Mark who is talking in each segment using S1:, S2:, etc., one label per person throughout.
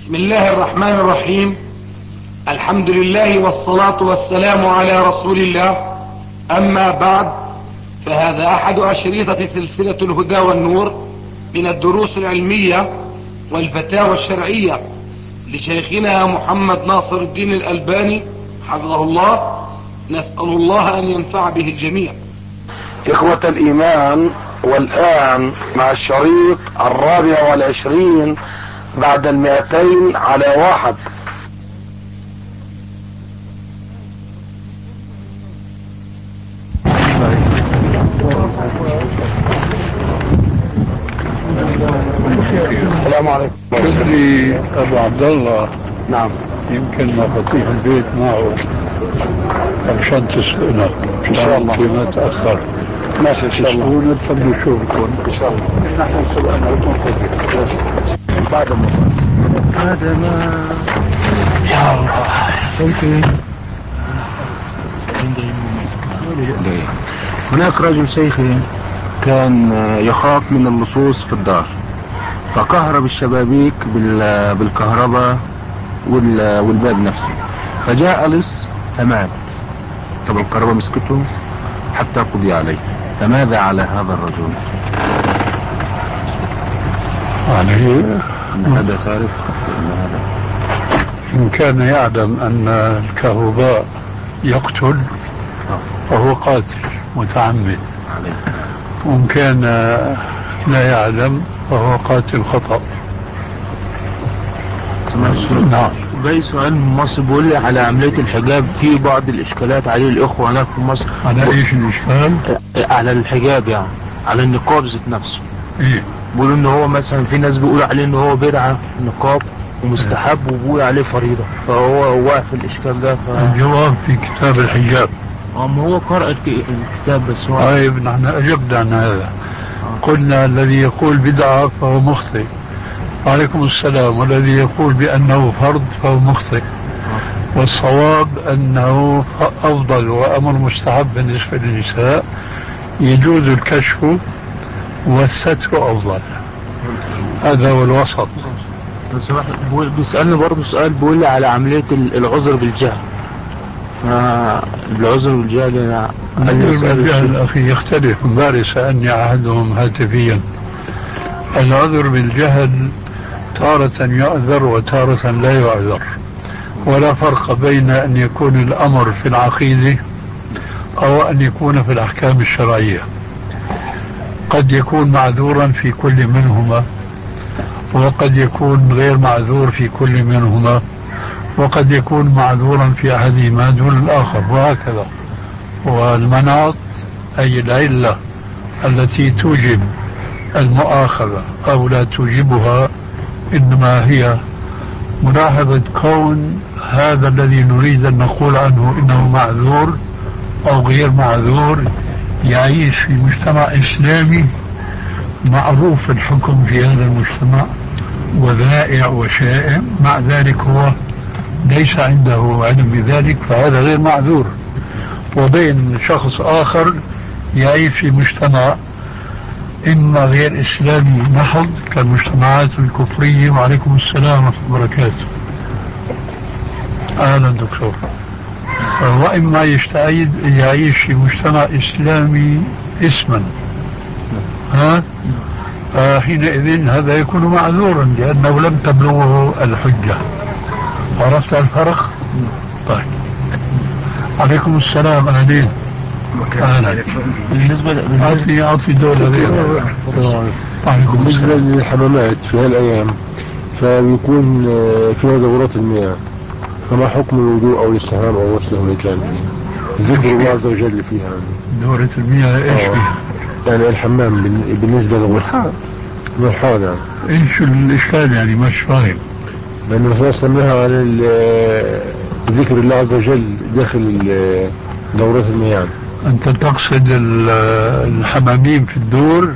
S1: بسم الله الرحمن الرحيم. الحمد لله والصلاة والسلام على رسول الله. أما بعد، فهذا أحد أشريطة سلسلة الهدى والنور من الدروس العلمية والفتاوى الشرعية لشيخنا محمد ناصر الدين الألباني حفظه الله. نسأل الله أن ينفع به الجميع.
S2: إخوة الإيمان، والآن مع الشريط 24 بعد 200 على 1. السلام عليكم.
S3: شوفي أبو عبد الله.
S2: نعم.
S3: يمكن مفاتيح البيت معه عشان تسألنا
S2: إن شاء الله
S3: ما تأخر.
S2: ماشي إن شاء الله.
S3: تسألونا تفضلوا شوفكم
S2: إن شاء الله.
S3: نحن سبقنا لكم خذي
S2: بعد
S3: هذا ما يا الله.
S4: هناك رجل شيخي كان يخاف من اللصوص في الدار، فكهرب الشبابيك بالكهرباء والباب نفسه، فجاء لص فمات. طب الكهرباء مسكته حتى قضي عليه، فماذا على هذا الرجل؟
S3: عليه
S4: ان هذا سارق،
S3: إن كان يعلم أن الكهرباء يقتل فهو قاتل متعمد، وإن كان لا يعلم فهو قاتل خطأ.
S4: نعم. باقي سؤال من مصر بيقول لي على عملية الحجاب، في بعض الإشكالات عليه الإخوة هناك في مصر.
S3: على إيش الإشكال؟
S4: على الحجاب، يعني على النقاب ذات نفسه.
S3: إيه؟
S4: بيقولوا إن هو مثلا في ناس بيقولوا عليه إن هو بدعة نقاب ومستحب، وبيقول عليه فريضة، فهو واقف الإشكال ده.
S3: الجواب في كتاب الحجاب.
S4: ما هو قرأ الكتاب بس هو.
S3: طيب نحن أجبنا عن هذا. قلنا الذي يقول بدعة فهو مخطئ، عليكم السلام، والذي يقول بأنه فرض فهو مخطئ، والصواب أنه أفضل وأمر مستحب بالنسبة للنساء، يجوز الكشف والستر أفضل، هذا هو الوسط.
S4: بيسألني برضه سؤال، بيقول لي على عملية العذر بالجهل. العذر بالجهل
S3: العذر بالجهل أخي يختلف. امبارح سألني أحدهم هاتفيا، العذر بالجهل تارة يعذر وتارة لا يعذر، ولا فرق بين أن يكون الأمر في العقيدة أو أن يكون في الأحكام الشرعية. قد يكون معذورا في كل منهما، وقد يكون غير معذور في كل منهما، وقد يكون معذورا في أحدهما دون الآخر، وهكذا. والمناط أي العلة التي توجب المؤاخذة أو لا توجبها، إنما هي ملاحظة كون هذا الذي نريد أن نقول عنه إنه معذور أو غير معذور يعيش في مجتمع إسلامي معروف الحكم في هذا المجتمع وذائع وشائع، مع ذلك هو ليس عنده علم بذلك، فهذا غير معذور. وبين شخص آخر يعيش في مجتمع إما غير إسلامي محض كالمجتمعات الكفرية، وعليكم السلام ورحمة الله وبركاته، أهلا دكتور، وإما يعيش في مجتمع إسلامي اسما، حينئذ هذا يكون معذورا لأنه لم تبلغه الحجة. عرفت الفرق؟ طيب، عليكم السلام، أهلين. بالنسبة أعطي دولة
S2: بالنسبة للحمامات في هالأيام فبيكون فيها دورات المياه، فما حكم الوضوء أو الاستحمام أو غسله إذا كان ذكر الله عز وجل فيها؟
S3: دورة المياه إيش فيها؟ يعني
S2: الحمام بالنسبة للغسل والحوض، يعني
S3: إيش الإشكال؟ يعني مش فاهم.
S2: لأن الرسول سماها على ذكر الله عز وجل داخل دورات المياه.
S3: أنت تقصد الحمامين في الدور؟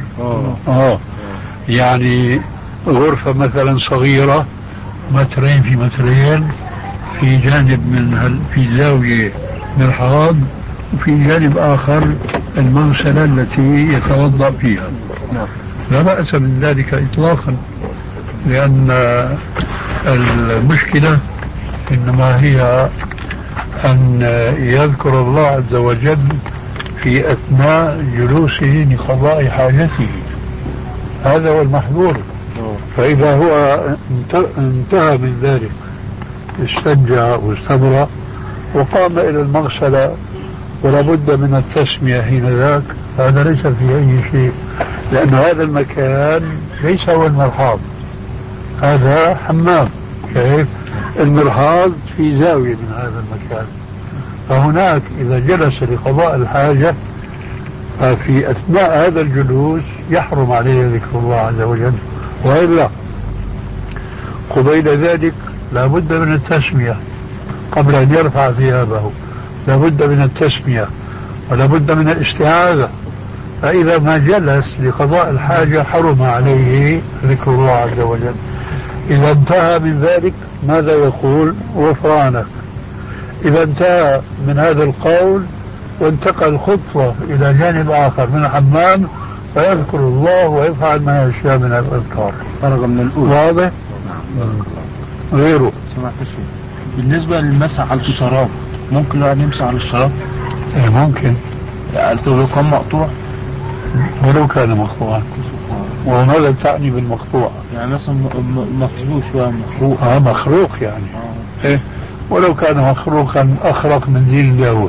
S3: يعني غرفة مثلا صغيرة 2 في 2 في جانب في زاوية من الحوض، وفي جانب آخر المغسلة التي يتوضأ فيها. لا بأس من ذلك إطلاقا، لأن المشكلة إنما هي أن يذكر الله عز وجل في أثناء جلوسه لقضاء حاجته، هذا هو المحظور. فإذا هو انتهى من ذلك استنجى واستبرأ وقام إلى المغسلة ولا بد من التسمية حين ذاك، هذا ليس فيه أي شيء، لأن هذا المكان ليس هو المرحاض، هذا حمام. كيف؟ المرحاض في زاوية من هذا المكان، فهناك إذا جلس لقضاء الحاجة ففي أثناء هذا الجلوس يحرم عليه ذكر الله عز وجل، وإلا قبيل ذلك لا بد من التسمية قبل أن يرفع ثيابه، لا بد من التسمية ولا بد من الاستعاذة. فإذا ما جلس لقضاء الحاجة حرم عليه ذكر الله عز وجل. إذا انتهى من ذلك ماذا يقول؟ غفرانك. إذا انتهى من هذا القول وانتقل خطوة إلى جانب آخر من الحمام فيذكر الله ويفعل ما يشاء من الأذكار.
S4: فرغ من الأولى.
S3: واضح؟ غيره.
S4: سمعت شيء بالنسبة للمسح على الشراب، ممكن الواحد يمسح على الشراب؟
S3: ممكن.
S4: يعني لو كان مقطوع؟
S3: ولو كان مقطوعا. وماذا تعني بالمقطوع؟
S4: يعني مثلا مخروق شوية مخروق.
S3: مخروق يعني. إيه؟ ولو كان مخروقا أخرق من دين داود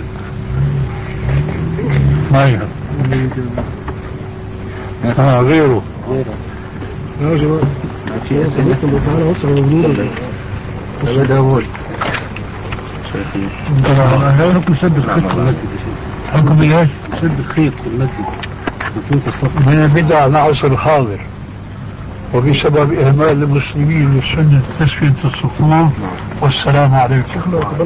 S3: ما يهم. غيره.
S2: يا جماعة في أسئلة تعالى وصل موجودة داود
S3: حكم شد الخيط في المسجد. حكم ايش؟
S2: شد الخيط في المسجد
S3: من البدع العصر الحاضر، وبسبب إهمال المسلمين لسنة تسوية الصفوف. والسلام عليكم.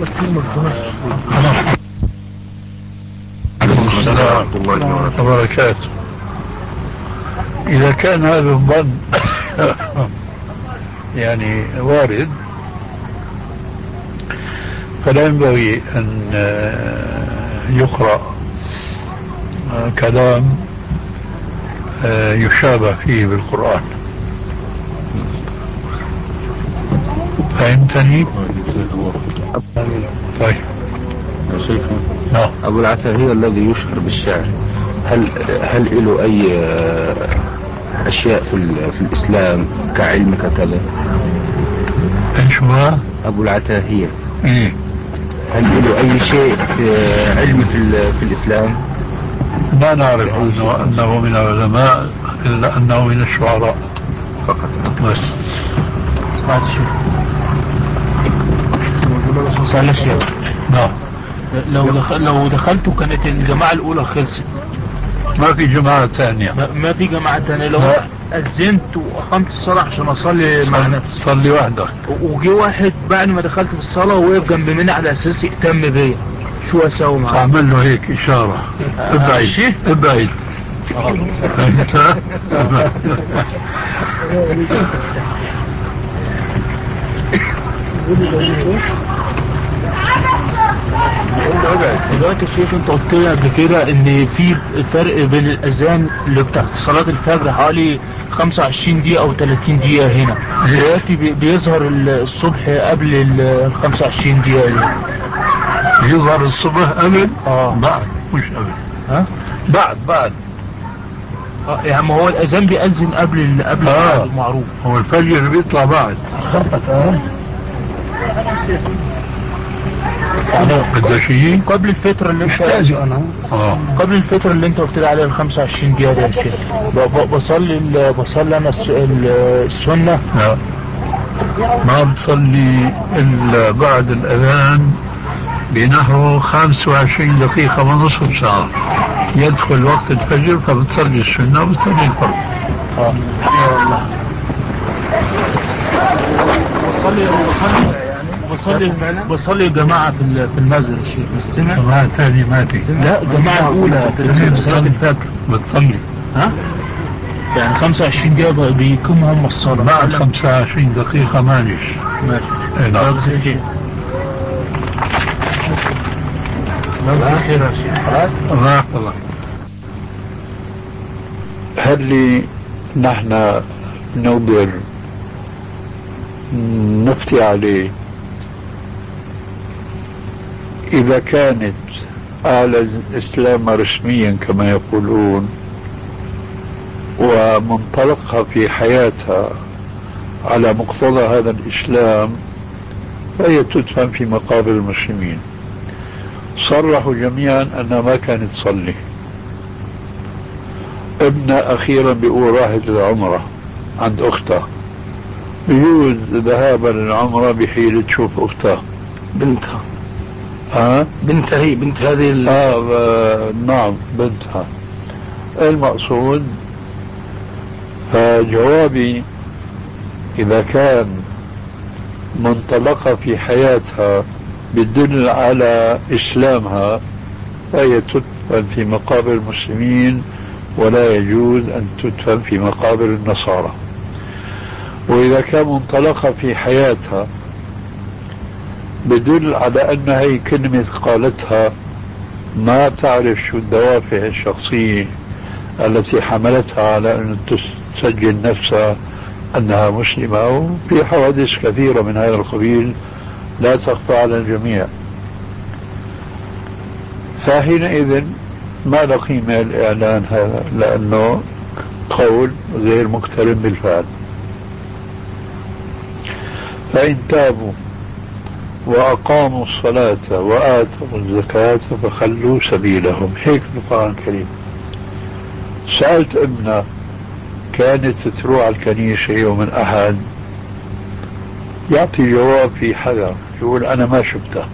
S3: السلام ورحمة الله وبركاته. إذا كان هذا الظن يعني وارد فلا ينبغي أن يقرأ كلام يشابه فيه بالقرآن. فهمتني؟ طيب
S5: يا شيخنا، أبو العتاهية الذي يشهر بالشعر هل له أي أشياء في الإسلام كعلم ككذا؟
S3: ايش هو؟
S5: أبو العتاهية
S3: ايه؟
S5: هل له أي شيء في علم في الإسلام؟
S3: ما نعرف أنه من العلماء إلا أنه من الشعراء
S5: فقط.
S3: بس.
S4: سمعت شيء. سأل الشيخ.
S3: نعم.
S4: لو دخلت كانت الجماعة الأولى خلصت،
S3: ما في جماعة ثانية.
S4: ما في جماعة ثانية. لو أذنت وأقمت الصلاة عشان أصلي مع نفسي،
S3: صلي وحدك،
S4: وجي واحد بعد ما دخلت في الصلاة ووقف جنب مني على أساس يهتم بيا، شو أسوي معاه؟
S3: أعمل له هيك إشارة ابعد ابعد.
S4: دلوقتي يا شيخ انت قلت لي قبل كده ان في فرق بين الاذان اللي بتاع صلاة الفجر حوالي 25 دقيقة او 30 دقيقة هنا، دلوقتي بيظهر الصبح قبل ال 25 دقيقة دي.
S3: يظهر الصبح قبل؟
S4: بعد
S3: مش قبل.
S4: ها؟
S3: بعد
S4: يعني ما هو الاذان بيأذن قبل المعروف.
S3: هو الفجر بيطلع بعد. قديش هي؟
S4: قبل الفترة اللي انت قبل الفترة اللي انت قلت لي عليها ال 25 دقيقة دي يا شيخ، بصلي انا السنة.
S3: لا ما بصلي الا بعد الاذان بنحو 25 دقيقة ونصف ساعة يدخل وقت الفجر، فبتصلي السنة وبتصلي الفرض.
S4: بصلي جماعة في المسجد يا شيخ. السنة
S3: جماعة ثانية ما في.
S4: لا جماعة الأولى في صلاة الفجر
S3: بتصلي.
S4: ها؟ يعني 25 دقيقة بيقوموا هم الصلاة
S3: بعد 25 دقيقة ماشي.
S4: نعم. خير يا شيخ. خلاص.
S3: الله. هل نحن نوبر نفتي عليه إذا كانت أعلى الإسلام رسميا كما يقولون ومنطلقها في حياتها على مقتضى هذا الإسلام فهي تدفن في مقابر المسلمين. صرحوا جميعا أنها ما كانت تصلي. ابنها أخيرا بيقول راحت العمرة عند أختها، بيجوز ذهابا للعمرة بحيلة تشوف أختها
S1: بنتها.
S3: بنتها
S1: هي بنت هذه
S3: نعم بنتها. المقصود فجوابي إذا كان منطلقة في حياتها بتدل على إسلامها فهي تدفن في مقابر المسلمين ولا يجوز أن تدفن في مقابر النصارى. وإذا كان منطلقة في حياتها بدل على أن هي كلمة قالتها ما تعرف شو الدوافع الشخصية التي حملتها على أن تسجل نفسها أنها مسلمة، وفي حوادث كثيرة من هذا القبيل لا تخفى على الجميع. فحينئذ ما له قيمة الإعلان هذا، لأنه قول غير مقترن بالفعل. فإن تابوا وأقاموا الصلاة وآتوا الزكاة فخلوا سبيلهم، هيك القرآن الكريم. سألت ابنها كانت تروح على الكنيسة يوم الأحد، يعطي جواب في حذر، يقول أنا ما شفتها.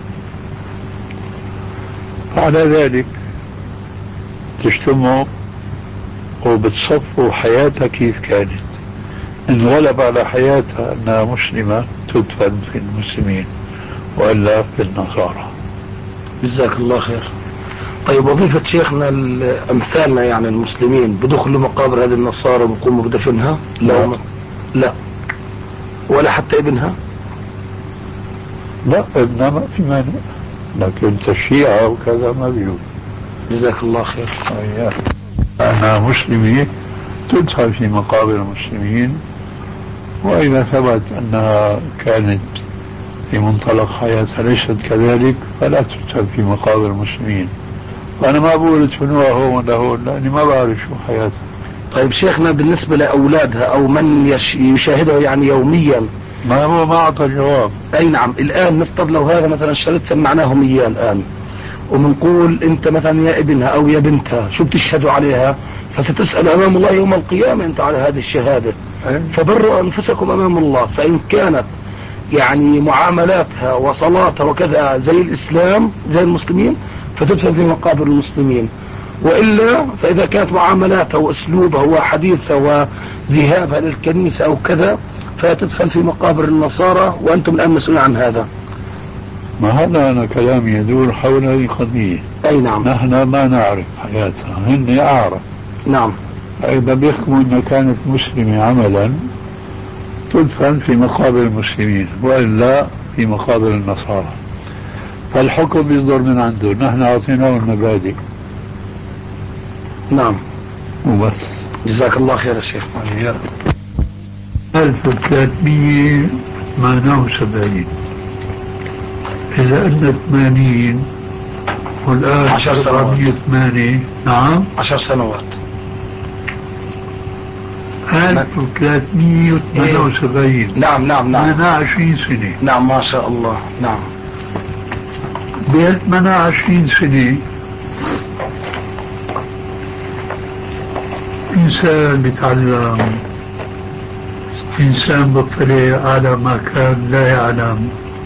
S3: على ذلك تجتمعوا وبتصفوا حياتها كيف كانت. إن غلب على حياتها أنها مسلمة تدفن في المسلمين وإلا في النصارى.
S1: جزاك الله خير. طيب وظيفة شيخنا أمثالنا يعني المسلمين بدخلوا مقابر هذه النصارى وبقوموا بدفنها؟ لا ولا حتى ابنها؟
S3: لا ابنها ما في مانع، لكن تشييعها وكذا ما بيجوز.
S1: جزاك الله خير.
S3: أنها مسلمة تدخل في مقابر المسلمين، وإذا ثبت أنها كانت في منطلق حياتها ليست كذلك فلا تدخل في مقابر المسلمين. وأنا ما بقول ادفنوها هون ولا هون لأني ما بعرف شو حياتها.
S1: طيب شيخنا بالنسبة لأولادها أو من يشاهدها يعني يوميا،
S3: ما هو ما أعطى جواب.
S1: أي نعم. الآن نفترض لو هذا مثلا شريط سمعناهم إياه الآن ومنقول أنت مثلا يا ابنها أو يا بنتها شو بتشهدوا عليها، فستسأل أمام الله يوم القيامة أنت على هذه الشهادة. فبروا أنفسكم أمام الله. فإن كانت يعني معاملاتها وصلاتها وكذا زي الإسلام زي المسلمين فتدفن في مقابر المسلمين، وإلا فإذا كانت معاملاتها وأسلوبها وحديثها وذهابها للكنيسة أو كذا فتدفن في مقابر النصارى، وأنتم الآن مسؤولين عن هذا.
S3: ما هذا أنا كلامي يدور حول هذه القضية.
S1: أي نعم.
S3: نحن ما نعرف حياتها، هن أعرف.
S1: نعم.
S3: فإذا بيحكموا أنها كانت مسلمة عملا تدفن في مقابر المسلمين وإلا في مقابر النصارى، فالحكم يصدر من عنده، نحن أعطيناه المبادئ.
S1: نعم
S3: وبس.
S1: جزاك الله خير يا شيخ.
S3: 1378 إذا أن 80 والآن
S1: 10 سنوات.
S3: 408. نعم
S1: 10 سنوات.
S3: 1378.
S1: نعم نعم نعم.
S3: 28 سنة.
S1: نعم ما شاء الله. نعم.
S3: ب 28 سنة إنسان بيتعلم، إنسان بيطلع على ما كان لا يعلم،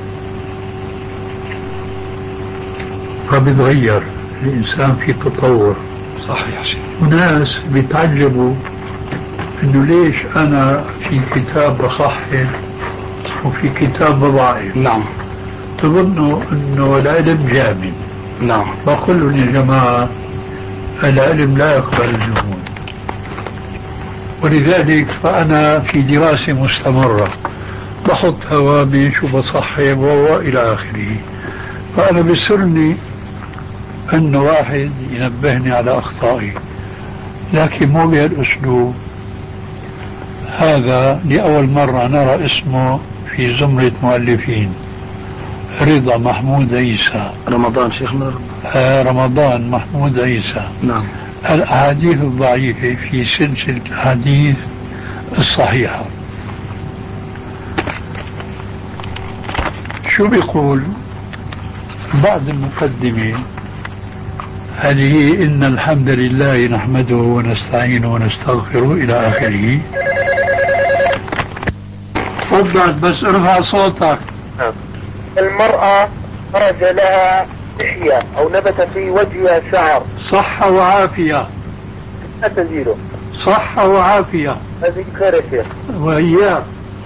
S3: فبيتغير الإنسان في تطور.
S1: صحيح شيخ.
S3: وناس بيتعجبوا إنه ليش أنا في كتاب بصحح وفي كتاب بضعف.
S1: نعم.
S3: تظنوا إنه العلم جامد.
S1: نعم.
S3: بقول لهم يا جماعة العلم لا يقبل الجمود، ولذلك فأنا في دراسة مستمرة بحط هوامش وبصحب وإلى آخره. فأنا بيسرني أن واحد ينبهني على أخطائي، لكن مو بهالأسلوب. هذا لأول مرة نرى اسمه في زمرة مؤلفين. رضا محمود عيسى.
S1: رمضان شيخنا.
S3: رمضان محمود عيسى.
S1: نعم.
S3: الأحاديث الضعيفة في سلسلة الأحاديث الصحيحة. شو بيقول بعد المقدمة هذه؟ إن الحمد لله نحمده ونستعينه ونستغفره إلى آخره. تفضل بس ارفع صوتك.
S6: المرأة خرج لها لحية أو نبت في وجهها شعر.
S3: صحة وعافية.
S6: لا تزيله.
S3: صحة وعافية.
S6: هذه خير يا شيخ.
S3: وإياك.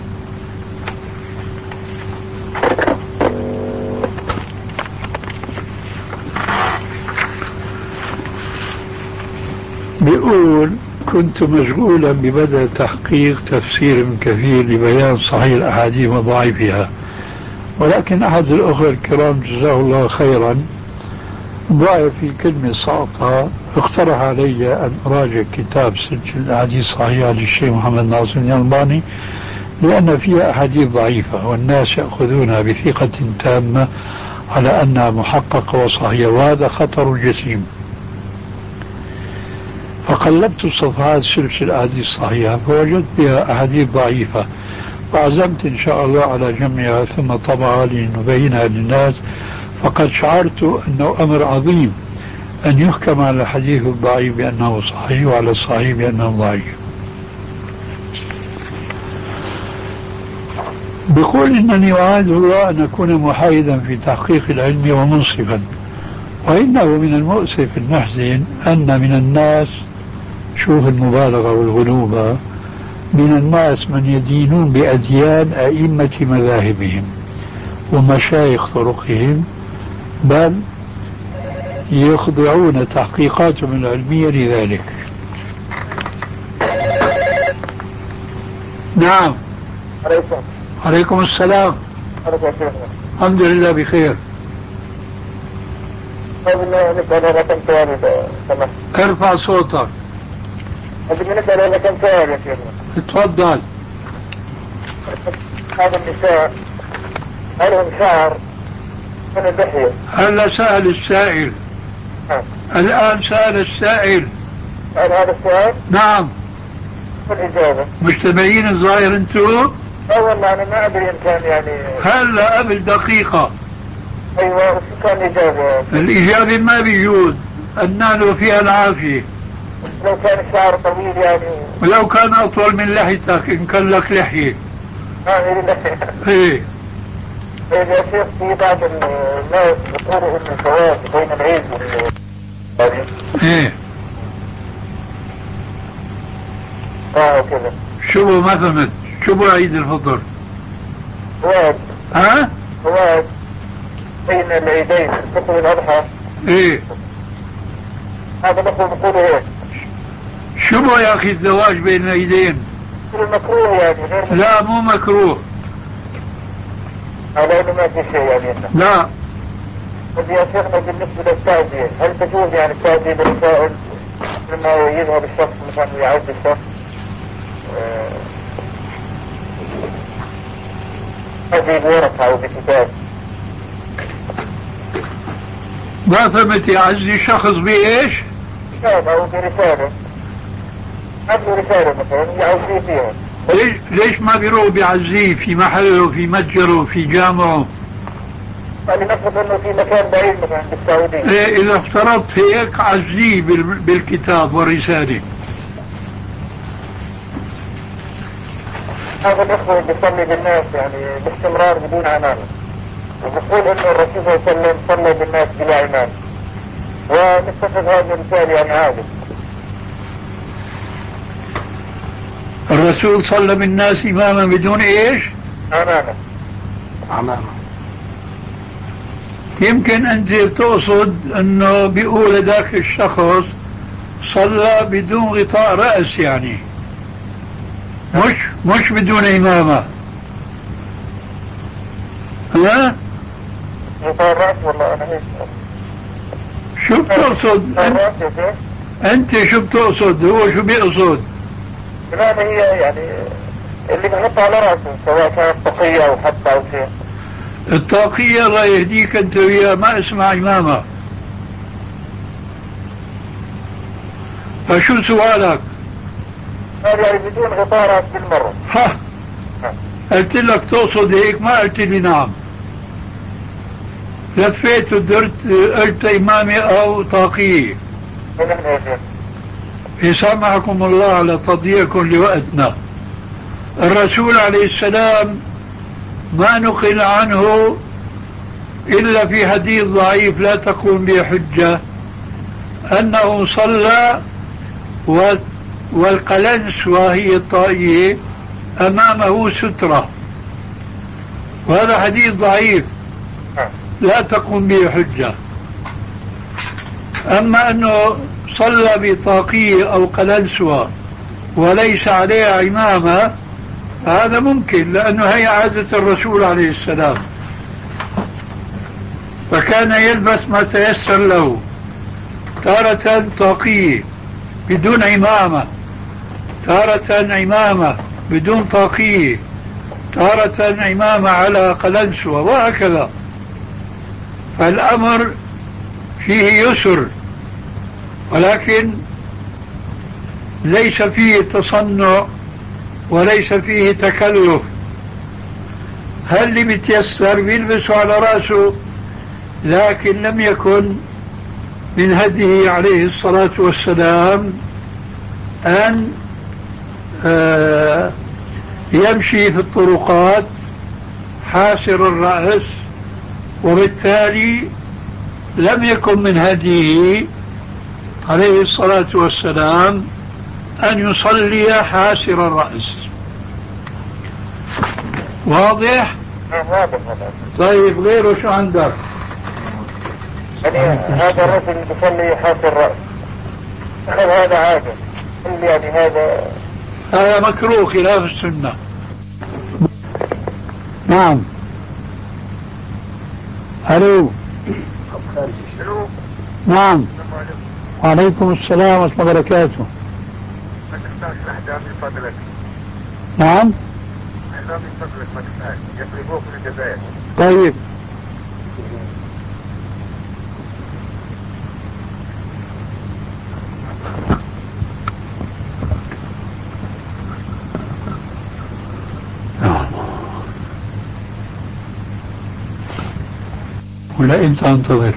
S3: بيقول كنت مشغولا ببدء تحقيق تفسير ابن كثير لبيان صحيح الأحاديث وضعيفها، ولكن أحد الأخوة الكرام جزاه الله خيرا ضاع في كلمة سقطها، اقترح علي أن أراجع كتاب سلسلة الأحاديث الصحيحة للشيخ محمد ناصر الألباني، لأن فيها أحاديث ضعيفة والناس يأخذونها بثقة تامة على أنها محققة وصحيحة، وهذا خطر جسيم. فقلبت صفحات سلسلة الأحاديث الصحيحة فوجدت بها أحاديث ضعيفة، وعزمت إن شاء الله على جمعها ثم طبعها لنبينها للناس. فقد شعرت أنه أمر عظيم أن يحكم على الحديث الضعيف بأنه صحيح وعلى الصحيح بأنه ضعيف. بقول إنني أعاهد الله أن أكون محايدا في تحقيق العلم ومنصفا، وإنه من المؤسف المحزن أن من الناس، شوف المبالغة والغلوبة، من الناس من يدينون بأديان أئمة مذاهبهم ومشايخ طرقهم، بل يخضعون تحقيقاتهم العلمية لذلك. نعم. عليكم السلام. الحمد لله بخير. ارفع صوتك.
S6: نسأل لك كم سؤال يا شيخ.
S3: اتفضل.
S6: هذا النساء لهم شعر من اللحية.
S3: هلا سأل السائل. الآن سأل السائل.
S6: سأل هذا السؤال؟
S3: نعم.
S6: والإجابة؟
S3: مجتمعين الظاهر انتو؟
S6: لا والله أنا ما أدري إن كان يعني.
S3: هلا قبل دقيقة.
S6: أيوة وش كان الإجابة؟
S3: الإجابة ما بيجوز، النال فيها العافية.
S6: لو كان الشعر طويل يعني.
S3: ولو كان أطول من لحيتك إن كان لك لحية.
S6: ما هي لحية.
S3: إيه.
S6: طيب يا شيخ في بعض الناس يقولوا إن الزواج بين العيد
S3: إيه.
S6: وكذا.
S3: شو ما فهمت؟ شو عيد الفطر؟
S6: زواج.
S3: ها؟
S6: زواج بين العيدين الفطر والأضحى.
S3: إيه.
S6: هذا بيقولوا هيك.
S3: شو يا أخي الزواج بين العيدين؟
S6: مكروه يعني غير مكروه.
S3: لا مو مكروه.
S6: على انه ما في شيء يعني.
S3: لا.
S6: طيب يا شيخنا بالنسبة للتعزية، هل تجوز يعني التعزية بالرسائل لما يذهب الشخص مثلا يعود الشخص؟ هذه بورقة أو بكتاب.
S3: ما فهمت يا عزي شخص بإيش؟
S6: كتاب أو برسالة. عنده رسالة مثلا يعزيه فيها.
S3: ليش ما بيروح بيعزيه في محله في متجره في جامعه؟
S6: يعني نفرض انه في مكان بعيد مثلا بالسعودية.
S3: إيه اذا افترضت هيك عزيه بالكتاب والرسالة.
S6: هذا الإخوة بيصلي بالناس يعني باستمرار بدون عنان، وبقول انه الرسول صلى الله عليه وسلم صلى بالناس بلا عنان، ونتخذ هذا المثال يعني عادي.
S3: الرسول صلى بالناس إماما بدون إيش؟
S6: عمامة.
S3: يمكن أنت تقصد أنه بيقول ذاك الشخص صلى بدون غطاء رأس يعني مش بدون إمامة. ها؟
S6: غطاء الرأس والله أنا هيك.
S3: شو بتقصد؟
S6: أنت
S3: شو بتقصد؟ هو شو بيقصد؟
S6: بمعنى هي يعني اللي بحطها على رأسه سواء كانت طاقية أو حتى أو شيء.
S3: الطاقية الله يهديك أنت وياه ما اسمها عمامة. فشو سؤالك؟
S6: قال يعني بدون غطاء بالمرة.
S3: ها قلت لك تقصد هيك ما قلت لي نعم. لفيت ودرت قلت إمامة أو طاقية. يسامحكم الله على تضييعكم لوقتنا. الرسول عليه السلام ما نقل عنه إلا في حديث ضعيف لا تقوم به حجة أنه صلى والقلنس وهي الطائية أمامه سترة، وهذا حديث ضعيف لا تقوم به حجة. أما أنه صلى بطاقية أو قلنسوة وليس عليها عمامة هذا ممكن، لأنه هي عادة الرسول عليه السلام، فكان يلبس ما تيسر له، تارة طاقية بدون عمامة، تارة عمامة بدون طاقية، تارة عمامة على قلنسوة، وهكذا. فالأمر فيه يسر، ولكن ليس فيه تصنع وليس فيه تكلف. هل اللي بيتيسر بيلبسه على رأسه، لكن لم يكن من هديه عليه الصلاة والسلام أن يمشي في الطرقات حاسر الرأس، وبالتالي لم يكن من هديه عليه الصلاة والسلام أن يصلي حاسر الرأس. واضح؟ طيب غيره شو عندك؟
S6: يعني هذا الرجل اللي بيصلي حاسر الرأس هل هذا عادة؟ يعني
S3: هذا مكروه خلاف السنة. نعم. الو. نعم. وعليكم السلام ورحمة الله وبركاته. نعم. طيب. ولا انت انتظر؟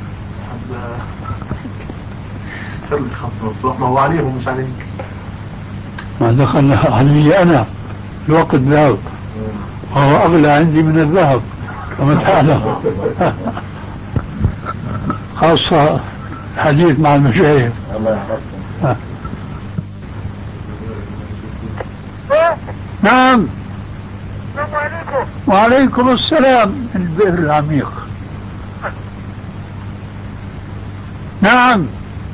S7: ما هو عليهم مش عليك.
S3: ما دخل علي انا، الوقت ذهب وهو اغلى عندي من الذهب كما تعلم. خاصة الحديث مع المشايخ. نعم.
S6: السلام عليكم.
S3: وعليكم السلام. البئر العميق. نعم.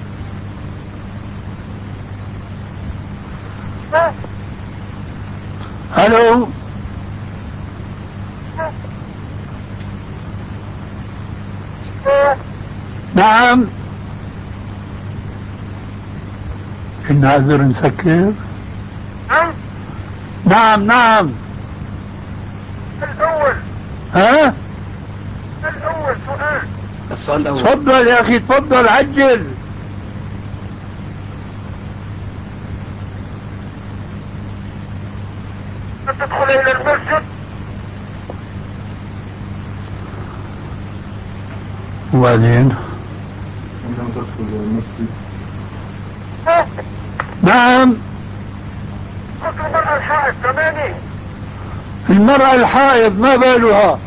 S3: الو. نعم. الناظر نسكر. نعم نعم.
S6: الأول.
S3: ها؟
S6: الأول سؤال.
S7: السؤال الأول.
S3: تفضل يا أخي تفضل عجل.
S6: تدخل إلى المسجد.
S3: وبعدين؟
S7: عندما تدخل المسجد.
S3: نعم.
S6: قلت المرأة الحائض تمامي.
S3: المرأة الحائض ما بالها؟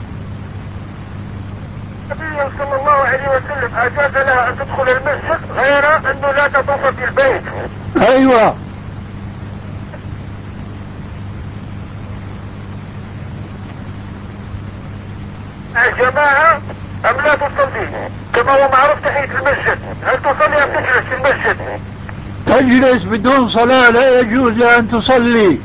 S6: النبي صلى الله عليه وسلم أجاز لها أن تدخل المسجد غير أنه لا تطوف في البيت.
S3: أيوة.
S6: الجماعة أم لا تصلي؟ كما هو معروف تحية المسجد، هل تصلي أم تجلس في المسجد؟
S3: تجلس بدون صلاة، لا يجوز لها أن تصلي.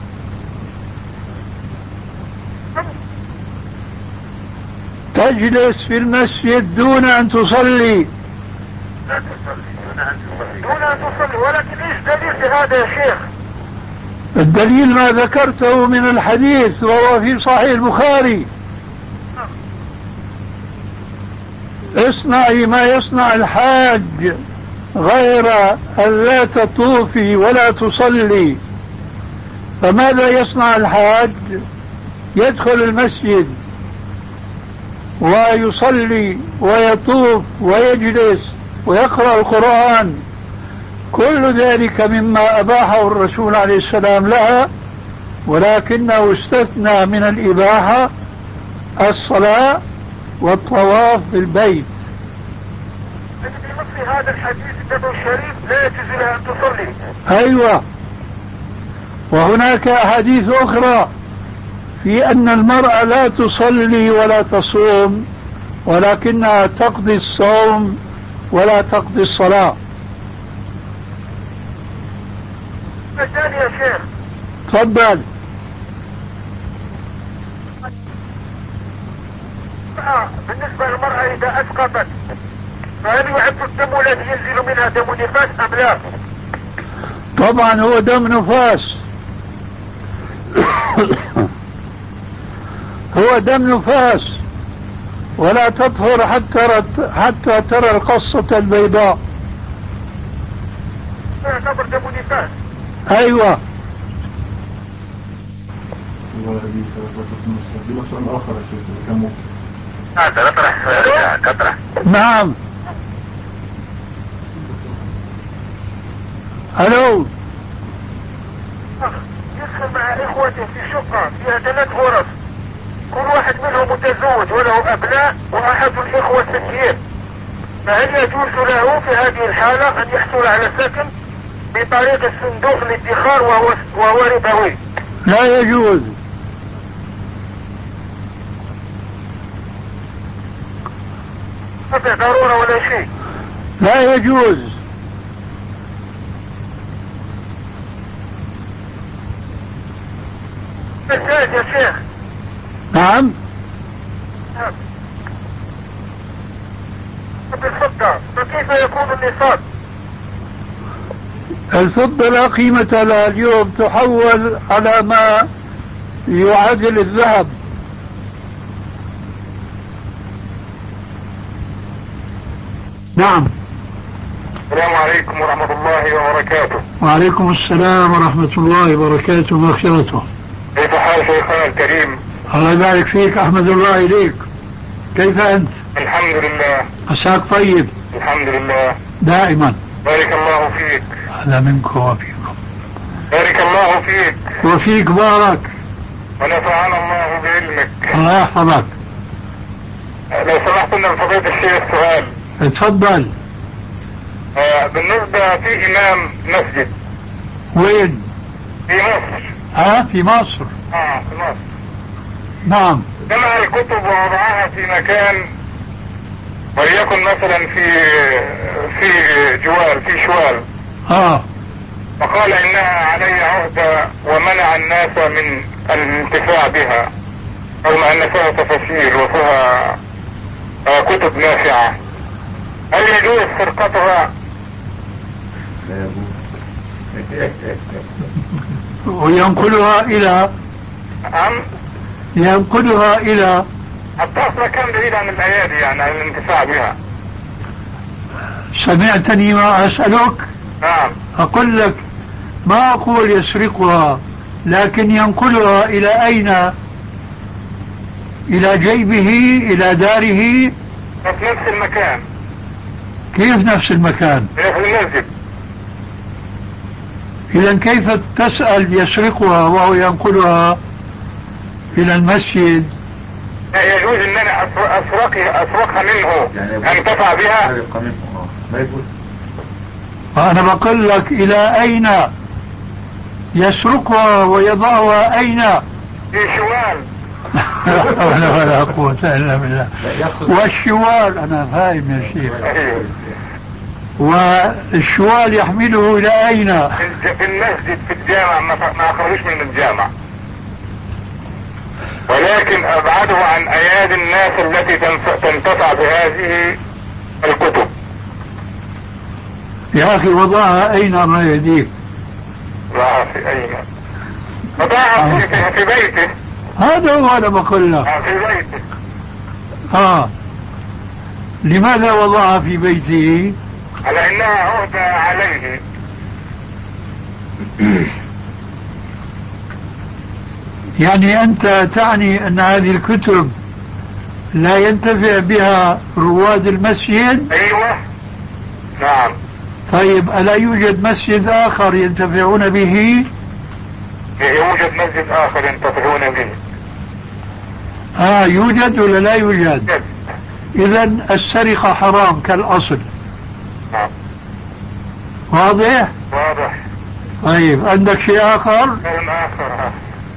S3: تجلس في المسجد دون أن تصلي.
S6: دون أن تصلي، ولكن إيش دليل هذا يا شيخ؟
S3: الدليل ما ذكرته من الحديث وهو في صحيح البخاري: اصنعي ما يصنع الحاج غير أن لا تطوفي ولا تصلي. فماذا يصنع الحاج؟ يدخل المسجد ويصلي ويطوف ويجلس ويقرأ القرآن، كل ذلك مما أباحه الرسول عليه السلام لها، ولكنه استثنى من الإباحة الصلاة والطواف بالبيت.
S6: في هذا الحديث النبوي الشريف لا يجوز لها أن تصلي.
S3: أيوة، وهناك أحاديث أخرى في أن المرأة لا تصلي ولا تصوم، ولكنها تقضي الصوم ولا تقضي الصلاة.
S6: الثاني يا شيخ،
S3: تفضل.
S6: بالنسبة للمرأة إذا أسقطت فهل يعد الدم الذي ينزل منها دم نفاس أم لا؟
S3: طبعا هو دم نفاس. هو دم نفاس، ولا تطهر حتى ترى القصة البيضاء.
S6: يعتبر دم نفاس.
S3: أيوة.
S7: سؤال آخر يا شيخ كان ممكن.
S6: تطرح.
S3: نعم. ألو.
S6: يدخل مع إخوته في شقة فيها 3 غرف، كل واحد منهم متزوج وله أبناء وأحد الإخوة سكين، فهل يجوز له في هذه الحالة أن يحصل على سكن بطريق الصندوق الادخار وهو ربوي؟
S3: لا يجوز.
S6: ما في ضرورة ولا شيء.
S3: لا يجوز.
S6: مساج يا شيخ.
S3: نعم.
S6: بالفضة فكيف يكون النصاب؟
S3: الفضة لا قيمة لها اليوم، تحول على ما يعادل الذهب. نعم.
S6: السلام عليكم ورحمة الله وبركاته.
S3: وعليكم السلام ورحمة الله وبركاته ومغفرته.
S6: كيف حال شيخنا الكريم؟
S3: الله يبارك فيك، أحمد الله إليك. كيف أنت؟
S6: الحمد لله.
S3: عساك طيب؟
S6: الحمد لله
S3: دائما.
S6: بارك الله فيك.
S3: هذا منكم وفيكم.
S6: بارك الله فيك.
S3: وفيك بارك.
S6: ونفعنا الله بعلمك.
S3: الله يحفظك.
S6: لو سمحت لنا بفضيلة الشيخ سؤال.
S3: اتفضل.
S6: بالنسبة في إمام مسجد.
S3: وين؟
S6: في مصر.
S3: في مصر.
S6: في مصر.
S3: نعم.
S6: جمع الكتب ووضعها في مكان، وليكن مثلا في جوال، في شوال. فقال إنها علي عهدة ومنع الناس من الانتفاع بها، رغم أن فيها تفاسير وفيها كتب نافعة. هل يجوز سرقتها؟
S3: وينقلها إلى ينقلها إلى
S6: حتى في مكان بعيد عن الأيادي، يعني عن الانتفاع بها.
S3: سمعتني ما أسألك؟
S6: نعم.
S3: أقول لك ما أقول يسرقها، لكن ينقلها إلى أين؟ إلى جيبه، إلى داره؟
S6: في نفس المكان.
S3: كيف نفس المكان؟
S6: في المسجد.
S3: إذا كيف تسأل يسرقها وهو ينقلها إلى المسجد؟
S6: لا يجوز ان انا اسرقها منه، يعني انتفع بها.
S3: أنا بقول لك إلى أين يسرقها ويضعها؟ أين؟
S6: في شوال.
S3: ولا قوة إلا بالله. والشوال أنا فاهم يا شيخ. والشوال يحمله إلى أين؟
S6: في المسجد، في الجامع، ما أخرجوش من الجامع، ولكن أبعده عن أيادي الناس التي تنتفع بهذه الكتب.
S3: يا أخي وضعها أين ما يهديك؟
S6: لا في أين. وضعها في بيته.
S3: هذا هو أنا بقول لك.
S6: في بيته.
S3: لماذا وضعها في بيته؟
S6: على انها عهدة عليه.
S3: يعني أنت تعني أن هذه الكتب لا ينتفع بها رواد المسجد؟
S6: ايوه نعم.
S3: طيب ألا يوجد مسجد آخر ينتفعون به؟
S6: يوجد مسجد اخر ينتفعون به.
S3: يوجد ولا لا يوجد؟ إذا السرقة حرام كالأصل.
S6: نعم.
S3: واضح؟
S6: واضح.
S3: طيب عندك شيء آخر؟
S6: كلام اخر.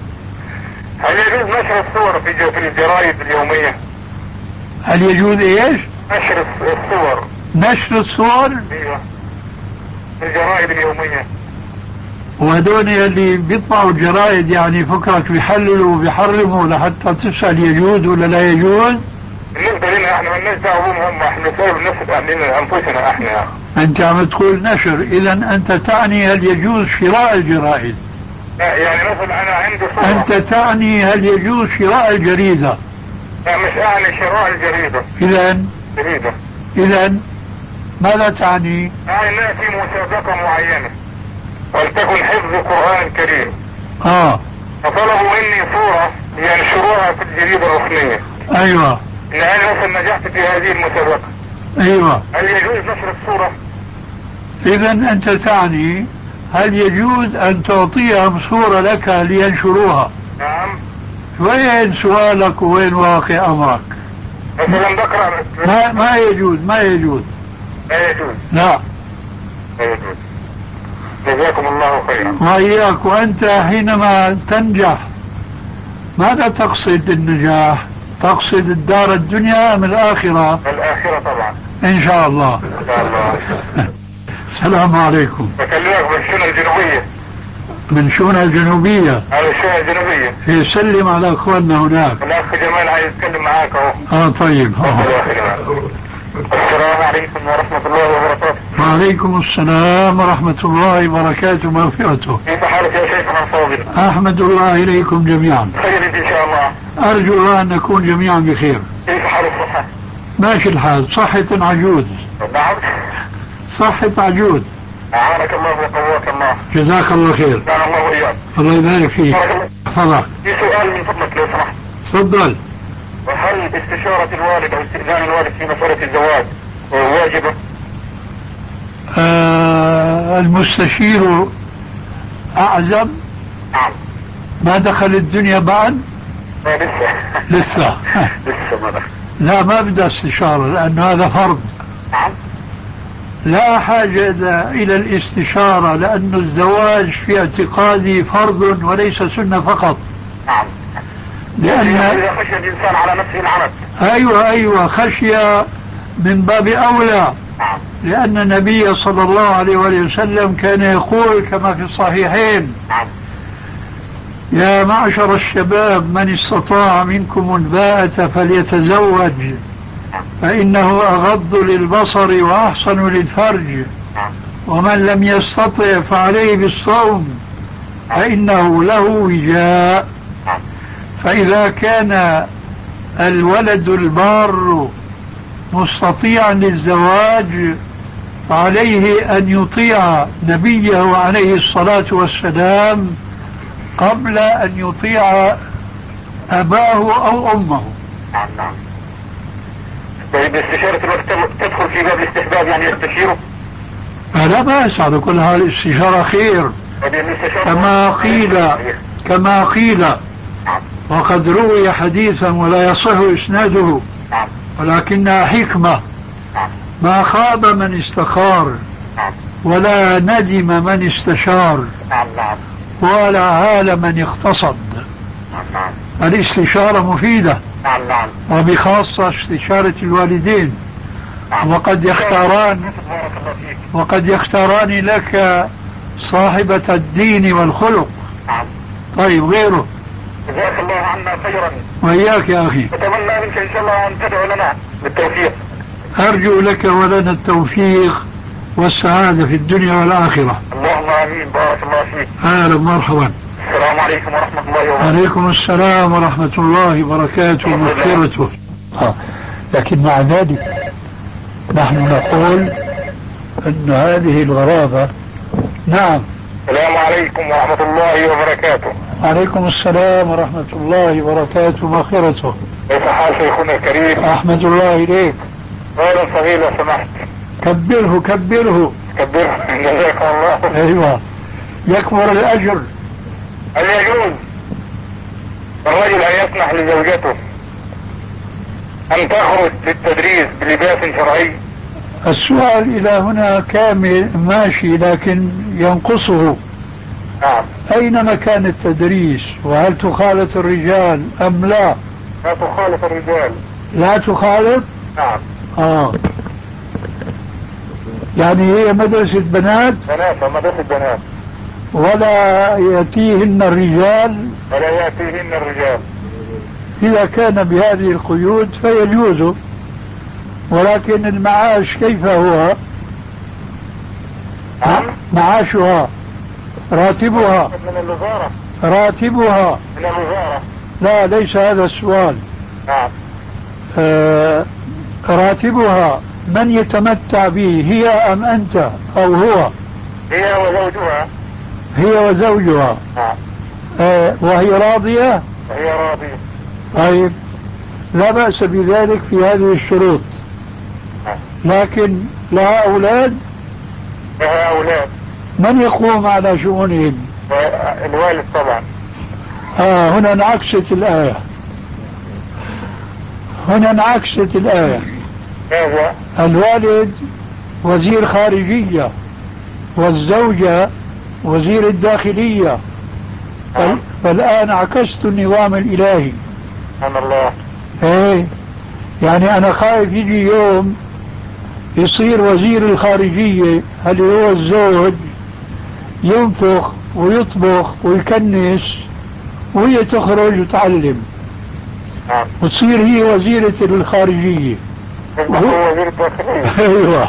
S6: هل يجوز نشر الصور في الجرائد اليومية؟
S3: هل يجوز ايش؟
S6: نشر الصور.
S3: نشر الصور؟
S6: ايوه في الجرائد اليومية.
S3: وهدول اللي بيطبعوا الجرائد يعني فكرك بيحللوا وبيحرموا لحتى تسأل يجوز ولا لا يجوز؟
S6: بالنسبة لنا احنا مالناش دعوة بهم، احنا نسوي انفسنا احنا.
S3: انت عم تقول نشر، اذا انت تعني هل يجوز شراء الجرائد؟
S6: لا يعني مثلا انا عندي صورة.
S3: انت تعني هل يجوز شراء الجريدة؟
S6: لا مش اعني شراء الجريدة.
S3: اذا
S6: جريدة.
S3: اذا ماذا تعني؟
S6: يعني في مسابقة معينة ولتكن حفظ قرآن كريم. فطلبوا مني صورة ينشروها في الجريدة الرسمية.
S3: ايوه.
S6: ان انا مثلا نجحت في هذه المسابقة.
S3: ايوه.
S6: هل يجوز نشر الصورة؟
S3: اذا انت تعني هل يجوز ان تعطيهم صورة لك لينشروها؟
S6: نعم.
S3: وين سؤالك وين واقع امرك؟
S6: مثلا بقرأ.
S3: ما يجوز.
S6: لا يجوز.
S3: لا
S6: يجوز. جزاكم الله خيرا.
S3: وإياك. وأنت حينما تنجح ماذا تقصد النجاح؟ تقصد الدار الدنيا أم الآخرة؟
S6: الآخرة طبعا.
S3: إن شاء الله.
S6: إن شاء الله.
S3: السلام عليكم.
S6: بكلمك من الشونة الجنوبية.
S3: من شونة الجنوبية.
S6: على الشونة الجنوبية.
S3: سلم على أخواننا هناك.
S6: الأخ جمال عايز يتكلم معاك أهو.
S3: طيب.
S6: السلام عليكم ورحمة الله وبركاته.
S3: وعليكم السلام ورحمة الله وبركاته ومغفرته.
S6: كيف حالك يا شيخنا الفاضل؟
S3: أحمد الله إليكم جميعا.
S6: خير إن شاء الله.
S3: أرجو الله أن نكون جميعا بخير.
S6: كيف حال الصحة؟
S3: ماشي الحال. صحة عجوز.
S6: نعم.
S3: صحة عجوز.
S6: أعانك الله وقواك الله.
S3: جزاك الله خير.
S6: كان الله وإياك.
S3: الله يبارك فيك. تفضل.
S6: في سؤال من فضلك لو سمحت.
S3: تفضل.
S6: وهل استشارة الوالد أو استئذان الوالد في مسألة الزواج واجبة؟
S3: المستشير أعزم.
S6: نعم.
S3: ما دخل الدنيا بعد؟
S6: لسه.
S3: لسه
S6: ما دخل.
S3: لا ما بدأ استشارة لأن هذا فرض.
S6: نعم.
S3: لا حاجة إلى الاستشارة لأن الزواج في اعتقادي فرض وليس سنة فقط.
S6: نعم.
S3: لأن
S6: إذا خشي الإنسان على نفسه العنت.
S3: أيوة خشية من باب أولى.
S6: نعم.
S3: لأن النبي صلى الله عليه وسلم كان يقول كما في الصحيحين:
S6: نعم.
S3: يا معشر الشباب من استطاع منكم الباءة فليتزوج فإنه أغض للبصر وأحصن للفرج، ومن لم يستطع فعليه بالصوم فإنه له وجاء. فإذا كان الولد البار مستطيعا للزواج فعليه أن يطيع نبيه عليه الصلاة والسلام قبل أن يطيع أباه أو أمه.
S6: نعم. طيب استشارة الوقت تدخل في باب الاستحباب يعني يستشيره؟
S3: لا بأس، على كل حال الاستشارة خير كما قيل وقد روي حديثا ولا يصح إسناده ولكنها حكمة: ما خاب من استخار ولا ندم من استشار ولا عال من اقتصد. الاستشارة مفيدة وبخاصة استشارة الوالدين، وقد يختاران لك صاحبة الدين والخلق. طيب غيره.
S6: جزاك الله عنا خيرا.
S3: وإياك يا أخي.
S6: أتمنى منك إن شاء الله أن تدعو لنا بالتوفيق.
S3: أرجو لك ولنا التوفيق والسعادة في الدنيا والآخرة.
S6: اللهم آمين. بارك الله فيك.
S3: أهلا مرحبا.
S6: السلام عليكم ورحمة الله وبركاته.
S3: عليكم السلام ورحمة الله وبركاته ومغفرته. لكن مع ذلك نحن نقول أن هذه الغرابة. نعم.
S6: السلام عليكم ورحمة الله وبركاته.
S3: عليكم السلام ورحمة الله وبركاته ومغفرته.
S6: كيف حال شيخنا الكريم؟
S3: أحمد الله إليك.
S6: خيرا صغير لو سمحت.
S3: كبره كبره
S6: كبره جزاكم الله.
S3: أيوة يكبر الأجر.
S6: هل يجوز الرجل أن يسمح لزوجته أن تخرج للتدريس بلباس شرعي؟
S3: السؤال إلى هنا كامل ماشي لكن ينقصه.
S6: نعم.
S3: أين مكان التدريس وهل تخالط الرجال أم لا؟
S6: لا تخالط الرجال.
S3: لا تخالط؟
S6: نعم.
S3: يعني هي مدرسة بنات؟
S6: بنات ومدرسة بنات.
S3: ولا يأتيهن الرجال؟
S6: ولا يأتيهن الرجال.
S3: إذا كان بهذه القيود فيجوز، ولكن المعاش كيف هو؟
S6: نعم.
S3: معاشها راتبها
S6: من الوزارة.
S3: راتبها
S6: من الوزارة.
S3: لا ليس هذا السؤال.
S6: نعم.
S3: راتبها من يتمتع به، هي أم أنت أو هو؟
S6: هي وزوجها.
S3: هي وزوجها.
S6: نعم.
S3: وهي راضية؟
S6: وهي راضية.
S3: طيب لا بأس بذلك في هذه الشروط. لكن لها أولاد؟
S6: لها أولاد.
S3: من يقوم على شؤونهم؟
S6: الوالد طبعا.
S3: هنا انعكست الآية. هنا انعكست الآية.
S6: ماذا؟
S3: الوالد وزير خارجية والزوجة وزير الداخلية. فالآن عكست النظام الإلهي.
S6: سبحان الله.
S3: ايه يعني أنا خايف يجي يوم يصير وزير الخارجية اللي هو الزوج ينفخ ويطبخ ويكنس وهي تخرج وتعلم وتصير هي وزيرة الخارجية
S6: هو وزير الداخلية.
S3: ايوه.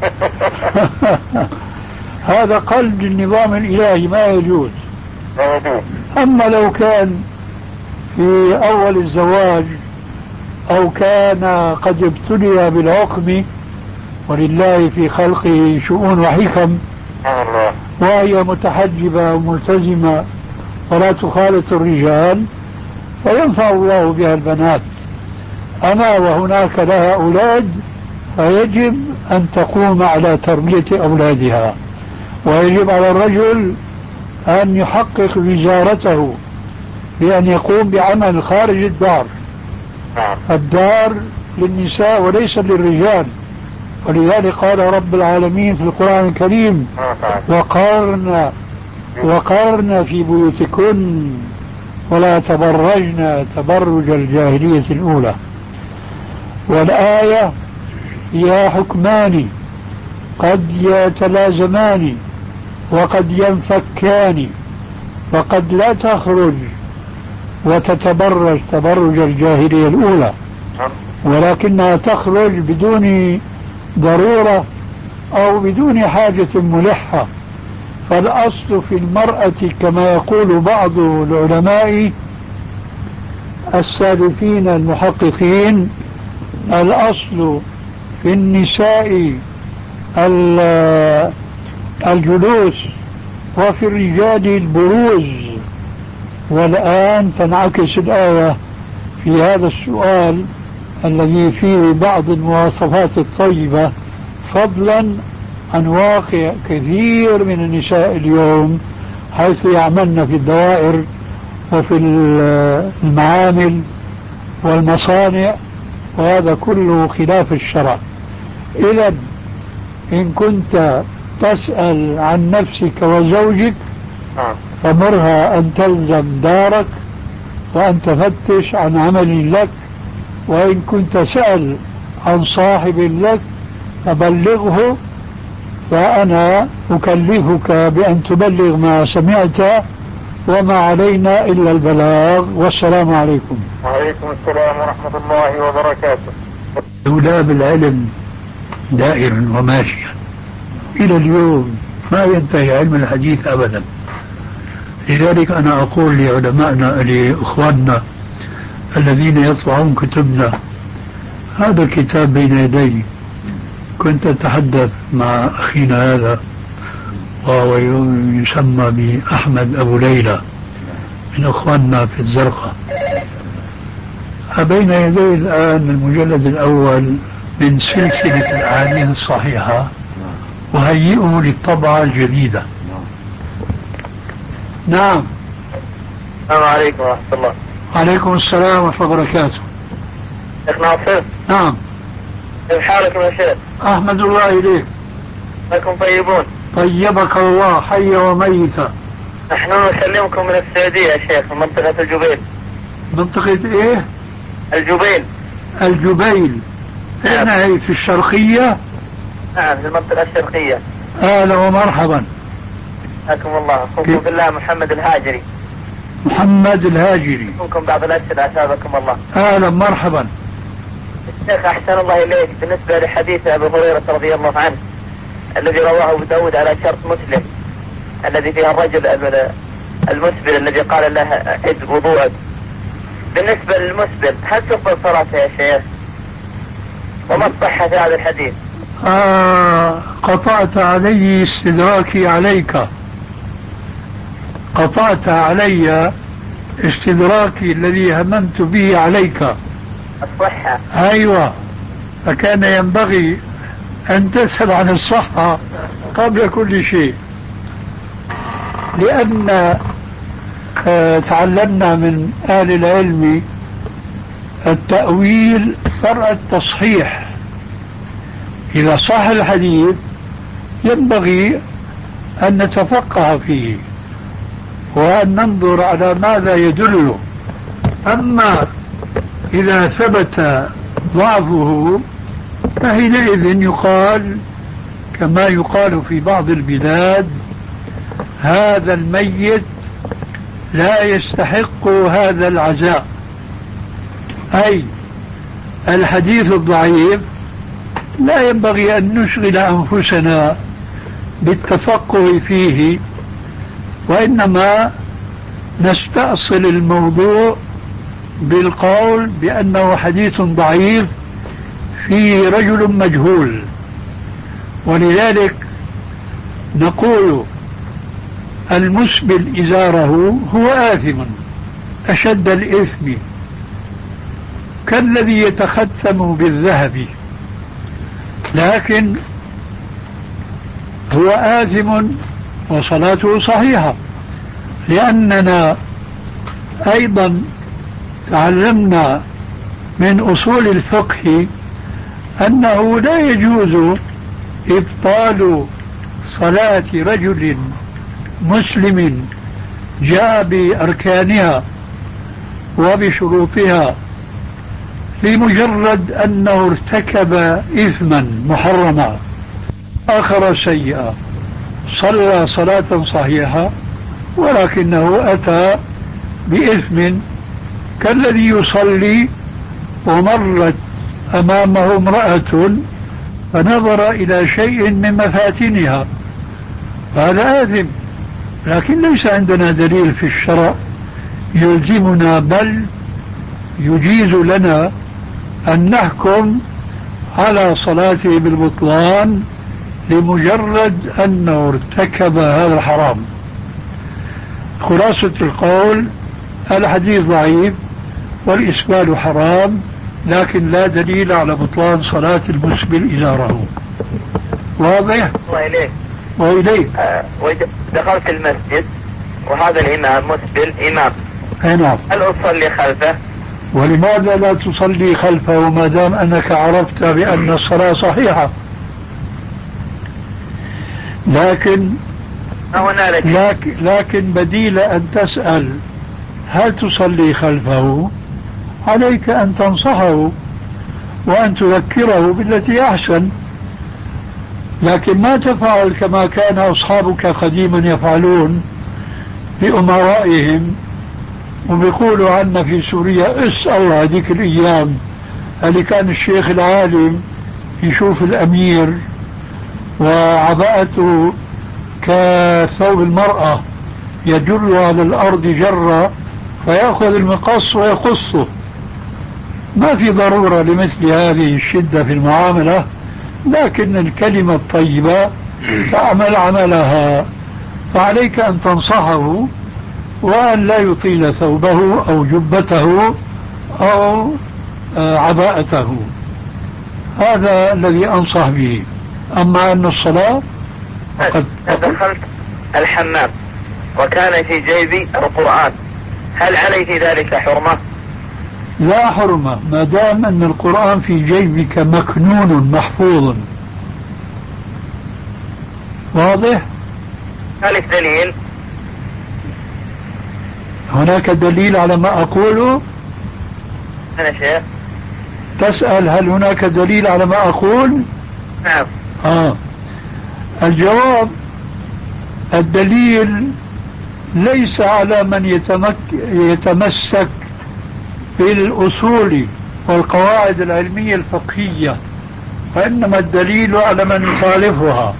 S3: هذا قلب النظام الإلهي ما يجوز. أما لو كان في أول الزواج أو كان قد ابتلي بالعقم، ولله في خلقه شؤون وحكم، وهي متحجبة وملتزمة ولا تخالط الرجال، فينفع الله بها البنات. أما وهناك لها أولاد فيجب أن تقوم على تربية أولادها، ويجب على الرجل أن يحقق وزارته بأن يقوم بعمل خارج الدار. الدار للنساء وليس للرجال، ولذلك قال رب العالمين في القرآن الكريم: وقرن في بيوتكن ولا تبرجن تبرج الجاهلية الأولى. والآية فيها حكمان قد يتلازمان وقد ينفكان، وقد لا تخرج وتتبرج تبرج الجاهلية الأولى، ولكنها تخرج بدون ضرورة أو بدون حاجة ملحة. فالأصل في المرأة كما يقول بعض العلماء السالفين المحققين، الأصل في النساء الجلوس وفي الرجال البروز. والآن تنعكس الآية في هذا السؤال الذي فيه بعض المواصفات الطيبة، فضلا عن واقع كثير من النساء اليوم حيث يعملن في الدوائر وفي المعامل والمصانع، وهذا كله خلاف الشرع. إذا إن كنت تسأل عن نفسك وزوجك فمرها أن تلزم دارك وأن تفتش عن عمل لك، وإن كنت سأل عن صاحب لك فبلغه، فأنا أكلفك بأن تبلغ ما سمعت، وما علينا إلا البلاغ. والسلام عليكم.
S6: وعليكم السلام ورحمة الله وبركاته.
S3: دولاب العلم دائر وماشيا إلى اليوم، ما ينتهي علم الحديث أبدا. لذلك أنا أقول لعلمائنا لإخواننا الذين يطبعون كتبنا، هذا الكتاب بين يدي. كنت أتحدث مع أخينا هذا وهو يسمى بأحمد أبو ليلى من أخواننا في الزرقاء. بين يدي الآن المجلد الأول من سلسلة الأحاديث الصحيحة، وهيئه للطبعة الجديدة. نعم.
S6: السلام عليكم ورحمة الله.
S3: عليكم السلام ورحمة الله وبركاته.
S6: شيخ ناصر.
S3: نعم.
S6: كيف حالكم يا شيخ؟
S3: أحمد الله إليك.
S6: أنكم طيبون؟
S3: طيبك الله حيا وميتا.
S6: نحن نسلمكم من السعودية يا شيخ، من منطقة الجبيل.
S3: منطقة إيه؟
S6: الجبيل.
S3: الجبيل. أين هي؟ في الشرقية؟
S6: نعم، في المنطقة الشرقية.
S3: أهلا ومرحبا.
S6: حياكم الله. أخوكم بالله محمد الهاجري.
S3: محمد الهاجري.
S6: أخوكم بعض الأسئلة أثابكم الله.
S3: أهلا مرحبا.
S6: الشيخ أحسن الله إليك، بالنسبة لحديث أبي هريرة رضي الله عنه الذي رواه أبو داود على شرط مسلم، الذي فيها الرجل المسبل الذي قال له عد وضوءك. بالنسبة للمسبل هل تقبل صلاته يا شيخ؟ وما الصحة في هذا الحديث؟
S3: قطعت علي استدراكي عليك. قطعت علي استدراكي الذي هممت به عليك.
S6: الصحة.
S3: أيوة، فكان ينبغي أن تسأل عن الصحة قبل كل شيء، لأن تعلمنا من أهل العلم التأويل فرع التصحيح. إذا صح الحديث ينبغي أن نتفقه فيه وأن ننظر على ماذا يدل. أما إذا ثبت ضعفه فحينئذ يقال كما يقال في بعض البلاد: هذا الميت لا يستحق هذا العزاء. أي الحديث الضعيف لا ينبغي أن نشغل أنفسنا بالتفقه فيه، وإنما نستأصل الموضوع بالقول بأنه حديث ضعيف فيه رجل مجهول. ولذلك نقول: المسبل إزاره هو آثم أشد الإثم كالذي يتختم بالذهب، لكن هو آثم وصلاته صحيحة، لأننا أيضا تعلمنا من أصول الفقه أنه لا يجوز إبطال صلاة رجل مسلم جاء بأركانها وبشروطها لمجرد أنه ارتكب إثما محرما آخر سيئا، صلى صلاة صحيحة ولكنه أتى بإثم كالذي يصلي ومرت أمامه امرأة فنظر إلى شيء من مفاتنها، هذا آثم. لكن ليس عندنا دليل في الشرع يلزمنا، بل يجيز لنا أن نحكم على صلاته بالبطلان لمجرد أنه ارتكب هذا الحرام. خلاصة القول: الحديث ضعيف والإسبال حرام، لكن لا دليل على بطلان صلاة المسبل إزاره. واضح؟
S6: وإليك
S3: وإليك
S6: دخلت المسجد وهذا الإمام مسبل إمام،
S3: نعم،
S6: هل أصلي خلفه؟
S3: ولماذا لا تصلي خلفه ما دام أنك عرفت بأن الصلاة صحيحة؟ لكن بديل أن تسأل هل تصلي خلفه، عليك أن تنصحه وأن تذكره بالتي أحسن، لكن ما تفعل كما كان أصحابك قديما يفعلون بأمرائهم، وبيقولوا عنا في سوريا اسأل هذيك الأيام اللي كان الشيخ العالم يشوف الأمير وعباءته كثوب المرأة يجر على الأرض جرة فيأخذ المقص ويقصه. ما في ضرورة لمثل هذه الشدة في المعاملة، لكن الكلمة الطيبة تعمل عملها. فعليك أن تنصحه وأن لا يطيل ثوبه أو جبته أو عباءته. هذا الذي أنصح به. أما أن الصلاة فقد
S6: دخلت الحمام وكان في جيبي القرآن، هل علي في ذلك حرمة؟
S3: لا حرمة ما دام أن القرآن في جيبك مكنون محفوظ. واضح؟
S6: ذلك دليل؟
S3: هناك دليل على ما أقوله؟
S6: أنا شيخ
S3: تسأل هل هناك دليل على ما أقول؟
S6: نعم.
S3: الجواب الدليل ليس على من يتمسك بالأصول والقواعد العلمية الفقهية، وإنما الدليل على من يخالفها.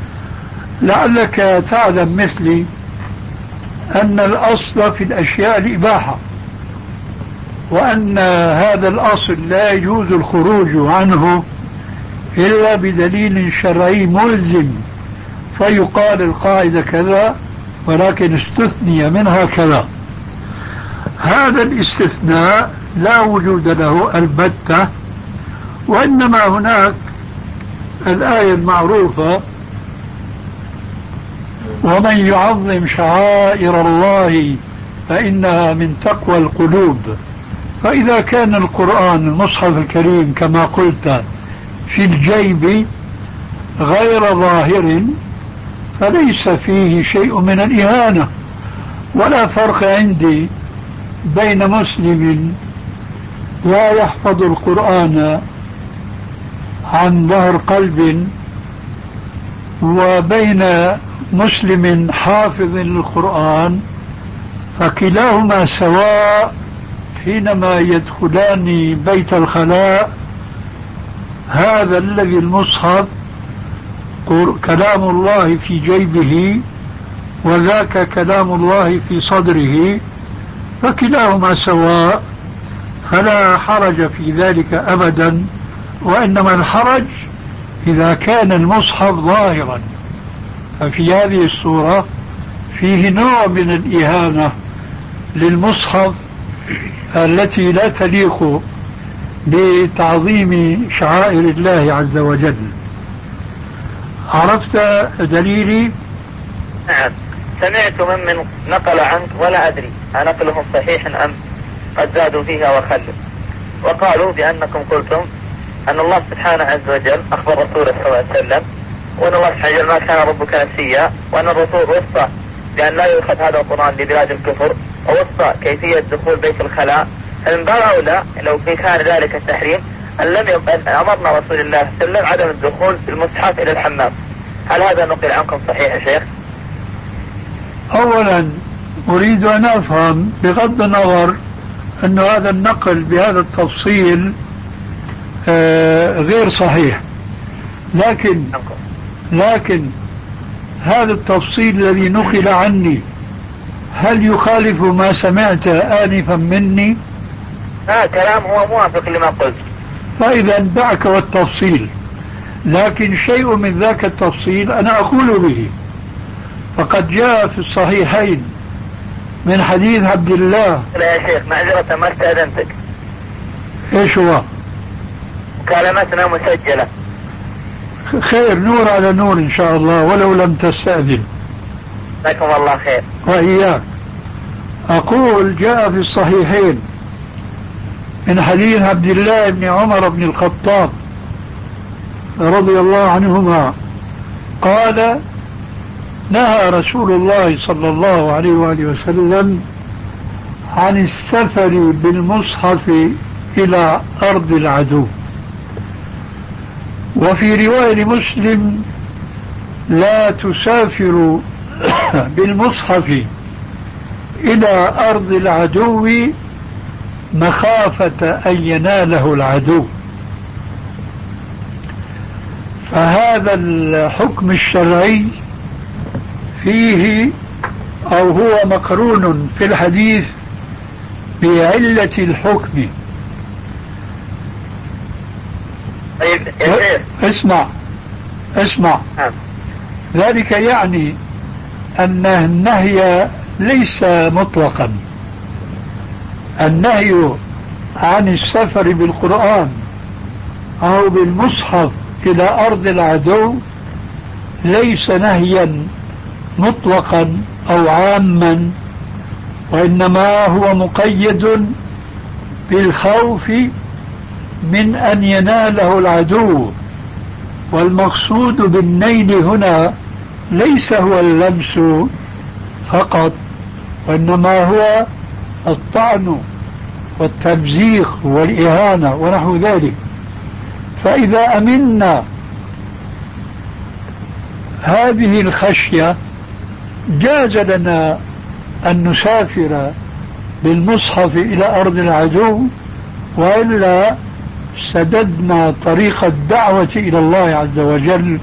S3: لعلك تعلم مثلي أن الأصل في الأشياء الإباحة، وأن هذا الأصل لا يجوز الخروج عنه إلا بدليل شرعي ملزم، فيقال القاعدة كذا ولكن استثني منها كذا. هذا الاستثناء لا وجود له البتة، وإنما هناك الآية المعروفة: ومن يعظم شعائر الله فإنها من تقوى القلوب. فإذا كان القرآن المصحف الكريم كما قلت في الجيب غير ظاهر فليس فيه شيء من الإهانة. ولا فرق عندي بين مسلم لا يحفظ القرآن عن ظهر قلب وبين مسلم حافظ للقرآن، فكلاهما سواء حينما يدخلان بيت الخلاء. هذا الذي المصحف كلام الله في جيبه وذاك كلام الله في صدره، فكلاهما سواء، فلا حرج في ذلك أبدا. وإنما الحرج إذا كان المصحف ظاهرا، ففي هذه الصورة فيه نوع من الإهانة للمصحف التي لا تليق بتعظيم شعائر الله عز وجل. عرفت دليلي؟
S6: نعم. سمعت من نقل عنك ولا أدري أنقلهم صحيح أم قد زادوا فيها وخلوا، وقالوا بأنكم قلتم أن الله سبحانه عز وجل أخبر رسوله صلى الله عليه وسلم وأن الله سبحانه وتعالى ما كان ربك نسيا، وأن الرسول وصى بأن لا يؤخذ هذا القرآن لبلاد الكفر، ووصى كيفية دخول بيت الخلاء. فمن باب أولى لو في كان ذلك التحريم أن أمرنا رسول الله صلى الله عليه وسلم عدم الدخول بالمصحف إلى الحمام. هل هذا نقل عنكم صحيح يا شيخ؟
S3: أولا أريد أن أفهم بغض النظر أن هذا النقل بهذا التفصيل غير صحيح، لكن هذا التفصيل الذي نقل عني هل يخالف ما سمعت آنفا مني؟
S6: كلام هو موافق لما قلت.
S3: فإذا دعك والتفصيل، لكن شيء من ذاك التفصيل أنا أقول به. فقد جاء في الصحيحين من حديث عبد الله.
S6: لا يا شيخ معذرة ما استأذنتك.
S3: ايش هو؟
S6: مكالمتنا مسجلة.
S3: خير، نور على نور ان شاء الله ولو لم تستأذن.
S6: جزاكم الله خير.
S3: وإياك. أقول جاء في الصحيحين من حديث عبد الله بن عمر بن الخطاب رضي الله عنهما قال: نهى رسول الله صلى الله عليه وآله وسلم عن السفر بالمصحف إلى أرض العدو. وفي رواية لمسلم: لا تسافر بالمصحف إلى أرض العدو مخافة أن يناله العدو. فهذا الحكم الشرعي فيه أو هو مقرون في الحديث بعلة الحكم.
S6: طيب يا شيخ
S3: اسمع ذلك يعني أن النهي ليس مطلقا. النهي عن السفر بالقرآن أو بالمصحف إلى أرض العدو ليس نهيا مطلقا أو عاما، وإنما هو مقيد بالخوف من أن يناله العدو. والمقصود بالنيل هنا ليس هو اللمس فقط، وإنما هو الطعن والتمزيق والإهانة ونحو ذلك. فإذا أمنا هذه الخشية جاز لنا أن نسافر بالمصحف إلى أرض العدو، وإلا سددنا طريق الدعوة إلى الله عز وجل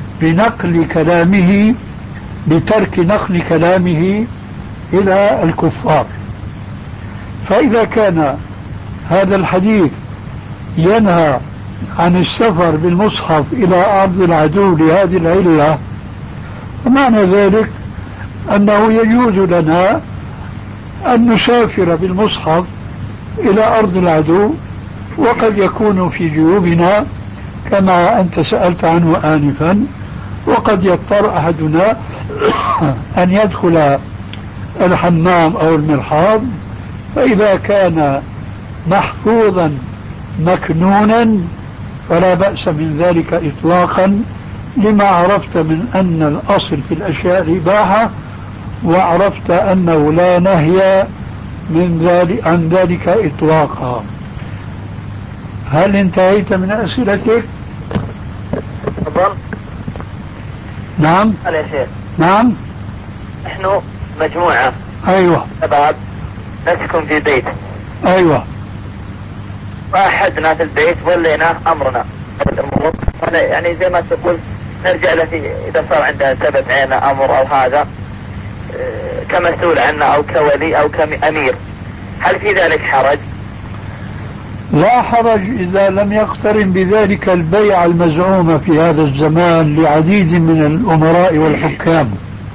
S3: بترك نقل كلامه إلى الكفار. فإذا كان هذا الحديث ينهى عن السفر بالمصحف إلى أرض العدو لهذه العلة، ومعنى ذلك أنه يجوز لنا أن نسافر بالمصحف إلى أرض العدو، وقد يكون في جيوبنا كما أنت سألت عنه آنفا، وقد يضطر أحدنا أن يدخل الحمام أو المرحاض، فإذا كان محفوظا مكنونا فلا بأس من ذلك إطلاقا، لما عرفت من أن الأصل في الأشياء الإباحة، وعرفت أنه لا نهي عن ذلك إطلاقا. هل انتهيت من أسئلتك؟
S6: تفضل.
S3: نعم.
S6: يا شيخ.
S3: نعم.
S6: نحن مجموعة.
S3: أيوة.
S6: شباب نسكن في بيت.
S3: أيوة.
S6: وأحدنا في البيت ولينا أمرنا الأمور، يعني زي ما تقول نرجع له إذا صار عندنا سبب عنا أمر أو هذا كمسؤول عنا أو كولي أو كأمير، هل في ذلك حرج؟
S3: لا حرج إذا لم يقترن بذلك البيع المزعوم في هذا الزمان لعديد من الأمراء والحكام.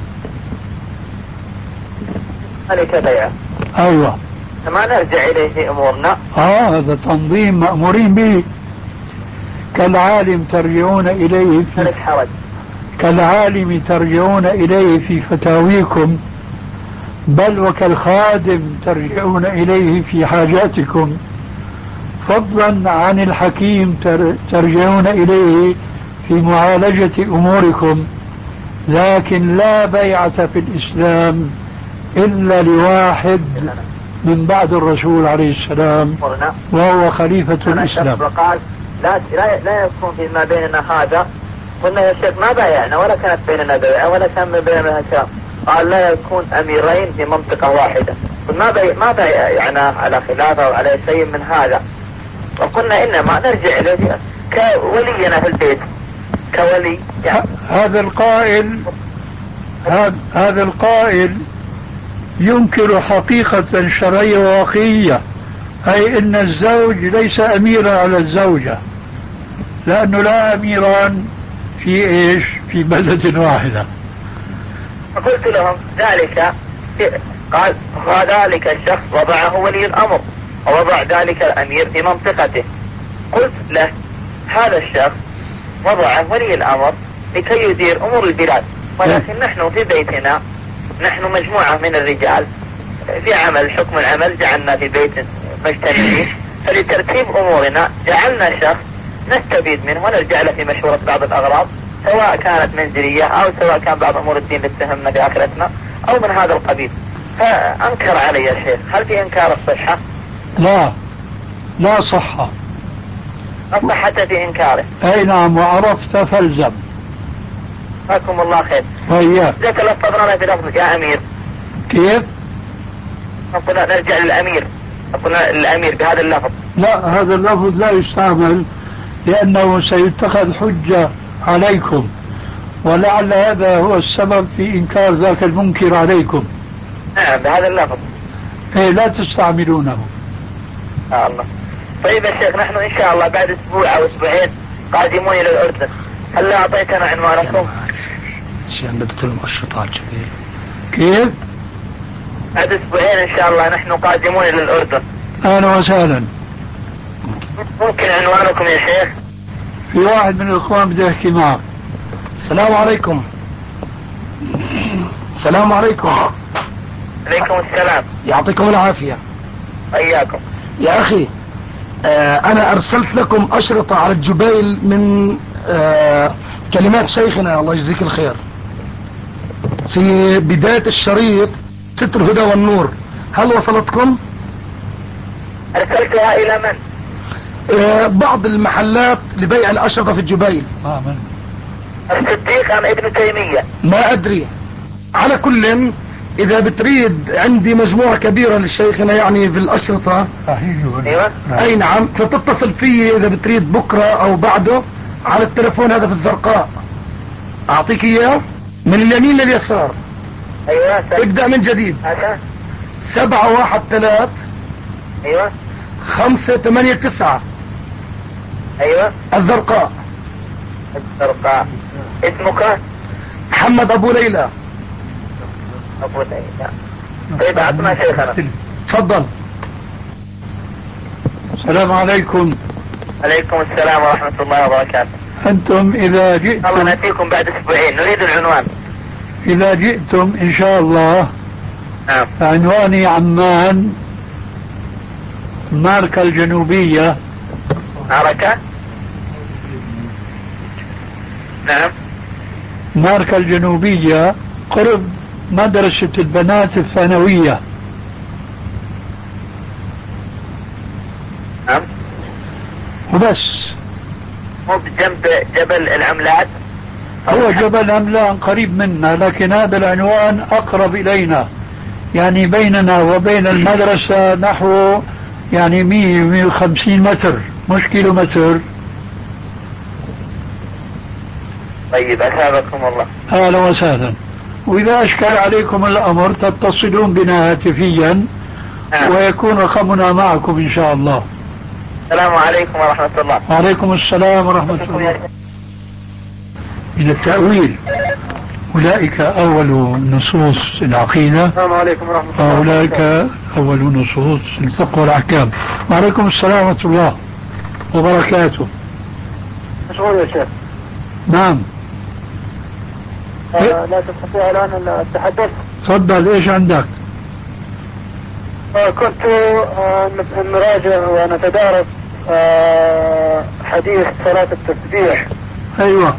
S6: ذلك بيع.
S3: أيوة.
S6: ما نرجع إليه في أمورنا.
S3: هذا تنظيم مأمورين به، كالعالم ترجعون إليه
S6: ذلك حرج.
S3: كالعالم ترجعون إليه في فتاويكم، بل وكالخادم ترجعون إليه في حاجاتكم، فضلا عن الحكيم ترجعون إليه في معالجة أموركم. لكن لا بيعة في الإسلام إلا لواحد من بعد الرسول عليه السلام، وهو خليفة الإسلام.
S6: وقال لا يكون فيما بيننا هذا. قلنا يا شيخ ما بايعنا ولا كانت بيننا بيعة ولا كان بيننا كلام. قال لا يكون أميرين في منطقة واحدة. ما بايعنا على خلافه أو على شيء من هذا، وقلنا إنما نرجع إليه كولينا في البيت، كولي يعني.
S3: هذا القائل ينكر حقيقة شرعية وواقعية، أي إن الزوج ليس أميرا على الزوجة، لأنه لا أميران في بلدة واحدة.
S6: فقلت لهم ذلك، قال وذلك الشخص وضعه ولي الأمر ووضع ذلك الأمير في منطقته. قلت له هذا الشخص وضعه ولي الأمر لكي يدير أمور البلاد، ولكن نحن في بيتنا نحن مجموعة من الرجال في عمل حكم العمل جعلنا في بيت مجتمعين، فلترتيب أمورنا جعلنا شخص نستفيد منه ونرجع له في مشورة بعض الأغراض، سواء كانت منزلية أو سواء كان بعض أمور الدين لتهمنا بآخرتنا أو من هذا القبيل. فأنكر علي يا شيخ، هل في إنكار الصحة؟
S3: لا صحة.
S6: الصحة في إنكاره.
S3: أي نعم، وعرفت فالزم.
S6: جزاكم الله خير.
S3: وإياك.
S6: إذا تلفظنا في لفظ يا أمير
S3: كيف؟
S6: قلنا نرجع للأمير، قلنا الأمير بهذا اللفظ.
S3: لا، هذا اللفظ لا يستعمل، لأنه سيتخذ حجة عليكم، ولعل هذا هو السبب في إنكار ذاك المنكر عليكم.
S6: نعم بهذا اللفظ.
S3: إيه لا تستعملونه.
S6: الله. طيب يا شيخ، نحن إن شاء الله بعد أسبوع أو أسبوعين قادمون إلى الأردن، هل لا أعطيتنا عنوانكم؟
S4: شيء بدك لهم الشطار كبير.
S3: كيف؟
S6: بعد أسبوعين إن شاء الله نحن قادمون إلى الأردن.
S3: أهلا وسهلا.
S6: ممكن عنوانكم يا شيخ؟
S3: في واحد من الإخوان بده يحكي معك.
S1: السلام عليكم. السلام عليكم.
S6: عليكم السلام.
S1: يعطيكم العافية.
S6: إياكم.
S1: يا أخي أنا أرسلت لكم أشرطة على الجبيل من كلمات شيخنا الله يجزيك الخير في بداية الشريط ستر الهدى والنور، هل وصلتكم؟
S6: أرسلتها إلى من؟
S1: بعض المحلات لبيع الأشرطة في الجبيل.
S3: من؟
S6: الصديق أم ابن تيمية؟
S1: ما أدري. على كل إذا بتريد عندي مجموعة كبيرة للشيخنا يعني في الأشرطة.
S6: أيوة.
S1: أي نعم، فتتصل فيه إذا بتريد بكرة أو بعده على التلفون هذا في الزرقاء، أعطيك إياه من اليمين لليسار.
S6: أيوة.
S1: ابدأ من جديد. 713.
S6: أيوة.
S1: 589.
S6: أيوة.
S1: الزرقاء.
S6: الزرقاء. اسمك؟
S1: محمد أبو ليلى.
S6: أبو ليلى. طيب أعطنا شيخنا.
S1: تفضل.
S3: السلام عليكم.
S6: عليكم السلام ورحمة الله وبركاته.
S3: أنتم إذا
S6: الله
S3: جئتم
S6: نأتيكم بعد أسبوعين، نريد العنوان.
S3: إذا جئتم إن شاء الله
S6: نعم.
S3: عنواني عمان، ماركا الجنوبية.
S6: معركة. نعم.
S3: ماركا الجنوبية قرب مدرسة البنات الثانوية.
S6: نعم.
S3: وبس.
S6: مو بجنب جبل العملات؟
S3: هو جبل أملان قريب منا، لكن هذا العنوان أقرب إلينا، يعني بيننا وبين المدرسة نحو يعني 150 متر، مش كيلو متر.
S6: طيب أثابكم الله.
S3: أهلا وسهلا. وإذا أشكل عليكم الأمر تتصلون بنا هاتفيا ويكون رقمنا معكم إن شاء الله.
S6: السلام عليكم ورحمة الله.
S3: وعليكم السلام ورحمة الله. من التأويل أولئك أول نصوص العقيدة.
S6: السلام عليكم ورحمة الله.
S3: أولئك أول نصوص الفقه والأحكام. وعليكم السلام ورحمة الله وبركاته.
S6: مشغول يا شيخ.
S3: نعم.
S6: لا تستطيع الآن التحدث.
S3: تفضل، إيش عندك؟
S6: كنت نراجع ونتدارس حديث صلاة التسبيح.
S3: أيوة.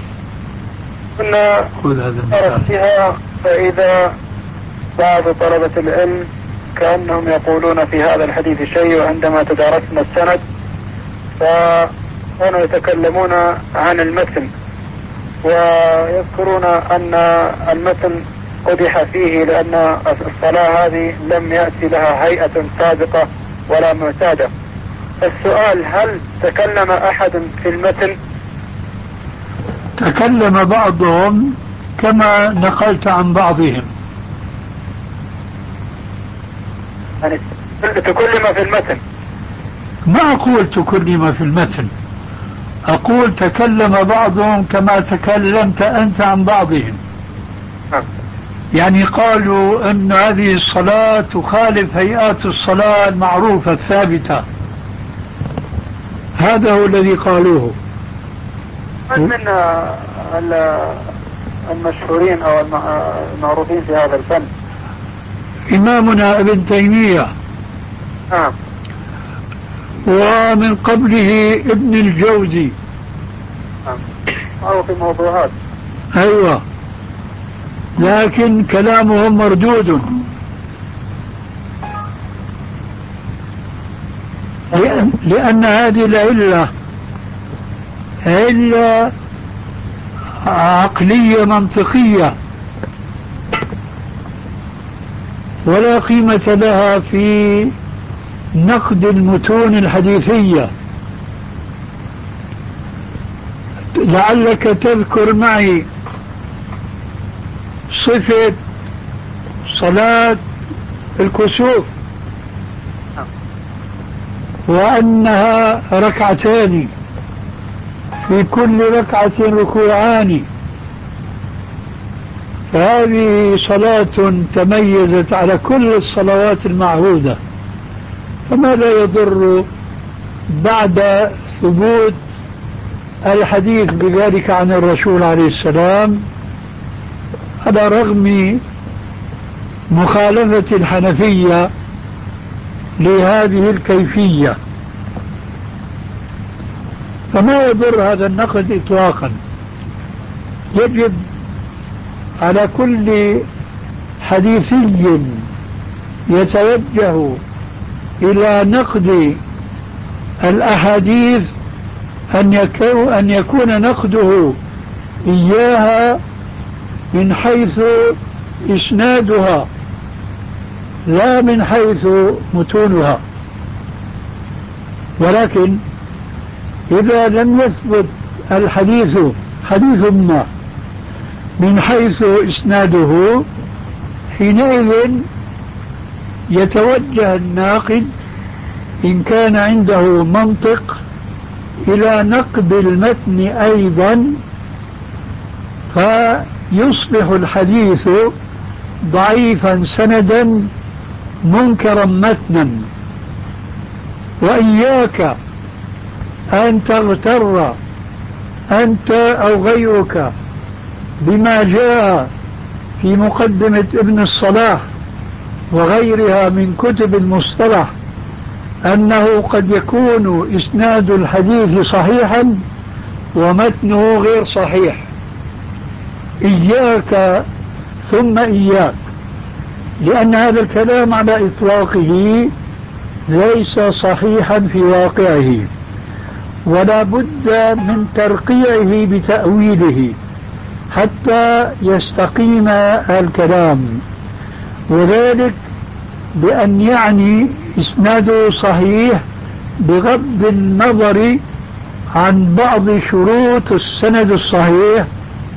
S6: كنا
S3: خذ هذا المثال
S6: فيها، فإذا بعض طلبة العلم كأنهم يقولون في هذا الحديث شيء، وعندما تدارسنا السند فكانوا يتكلمون عن المتن ويذكرون أن المتن قدح فيه لأن الصلاة هذه لم يأتي لها هيئة سابقة ولا معتادة. السؤال: هل تكلم أحد في المتن؟
S3: تكلم بعضهم كما نقلت عن بعضهم.
S6: يعني تكلم في المتن؟
S3: ما أقول تكلم في المتن، أقول تكلم بعضهم كما تكلمت أنت عن بعضهم. يعني قالوا أن هذه الصلاة تخالف هيئات الصلاة المعروفة الثابتة، هذا هو الذي قالوه.
S6: من المشهورين أو المعروفين في هذا الفن؟
S3: إمامنا ابن تيمية، ومن قبله ابن الجوزي،
S6: أو في موضوعات.
S3: أيوة، لكن كلامهم مردود، لأن هذه العلة علة عقلية منطقية ولا قيمة لها في نقد المتون الحديثية. لعلك تذكر معي صفة
S8: صلاة الكسوف وأنها ركعتان في كل ركعة ركوعان، فهذه صلاة تميزت على كل الصلوات المعهودة، فما لا يضر بعد ثبوت الحديث بذلك عن الرسول عليه السلام، على رغم مخالفة الحنفية لهذه الكيفية، فما يضر هذا النقد إطلاقا. يجب على كل حديثي يتوجه إلى نقد الأحاديث أن يكون نقده إياها من حيث إسنادها لا من حيث متونها. ولكن إذا لم يثبت الحديث حديث ما من حيث إسناده، حينئذ يتوجه الناقد إن كان عنده منطق إلى نقد المتن أيضا، فيصبح الحديث ضعيفا سندا منكرا متنا. وإياك أن تغتر أنت أو غيرك بما جاء في مقدمة ابن الصلاح وغيرها من كتب المصطلح أنه قد يكون إسناد الحديث صحيحا ومتنه غير صحيح. إياك ثم إياك، لأن هذا الكلام على إطلاقه ليس صحيحا في واقعه، ولا بد من ترقيعه بتأويله حتى يستقيم الكلام، وذلك بأن يعني إسناده صحيح بغض النظر عن بعض شروط السند الصحيح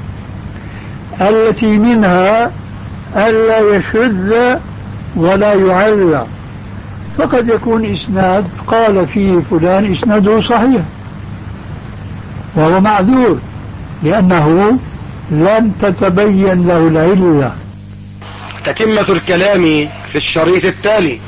S8: التي منها ألا يشذ ولا يعلى. فقد يكون إسناد قال فيه فلان إسناده صحيح وهو معذور لأنه لم تتبين له العلة.
S1: تتمة الكلام في الشريط التالي.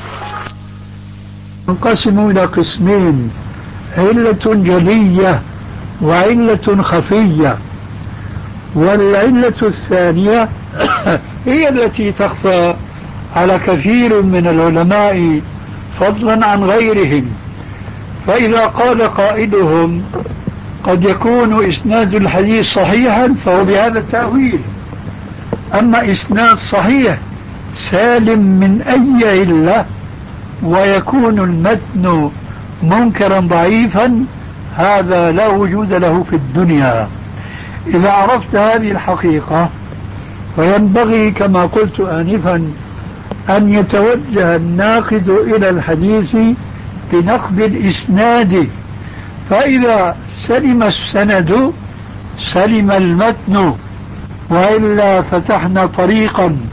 S8: انقسم إلى قسمين: علة جلية وعلة خفية. والعلة الثانية هي التي تخفى على كثير من العلماء فضلا عن غيرهم. فإذا قال قائلهم قد يكون إسناد الحديث صحيحا فهو بهذا التأويل، أما إسناد صحيح سالم من أي علة ويكون المتن منكرا ضعيفا، هذا لا وجود له في الدنيا. إذا عرفت هذه الحقيقة فينبغي كما قلت آنفا أن يتوجه الناقد إلى الحديث بنقد الإسناد، فإذا سلم السند سلم المتن، وإلا فتحنا طريقا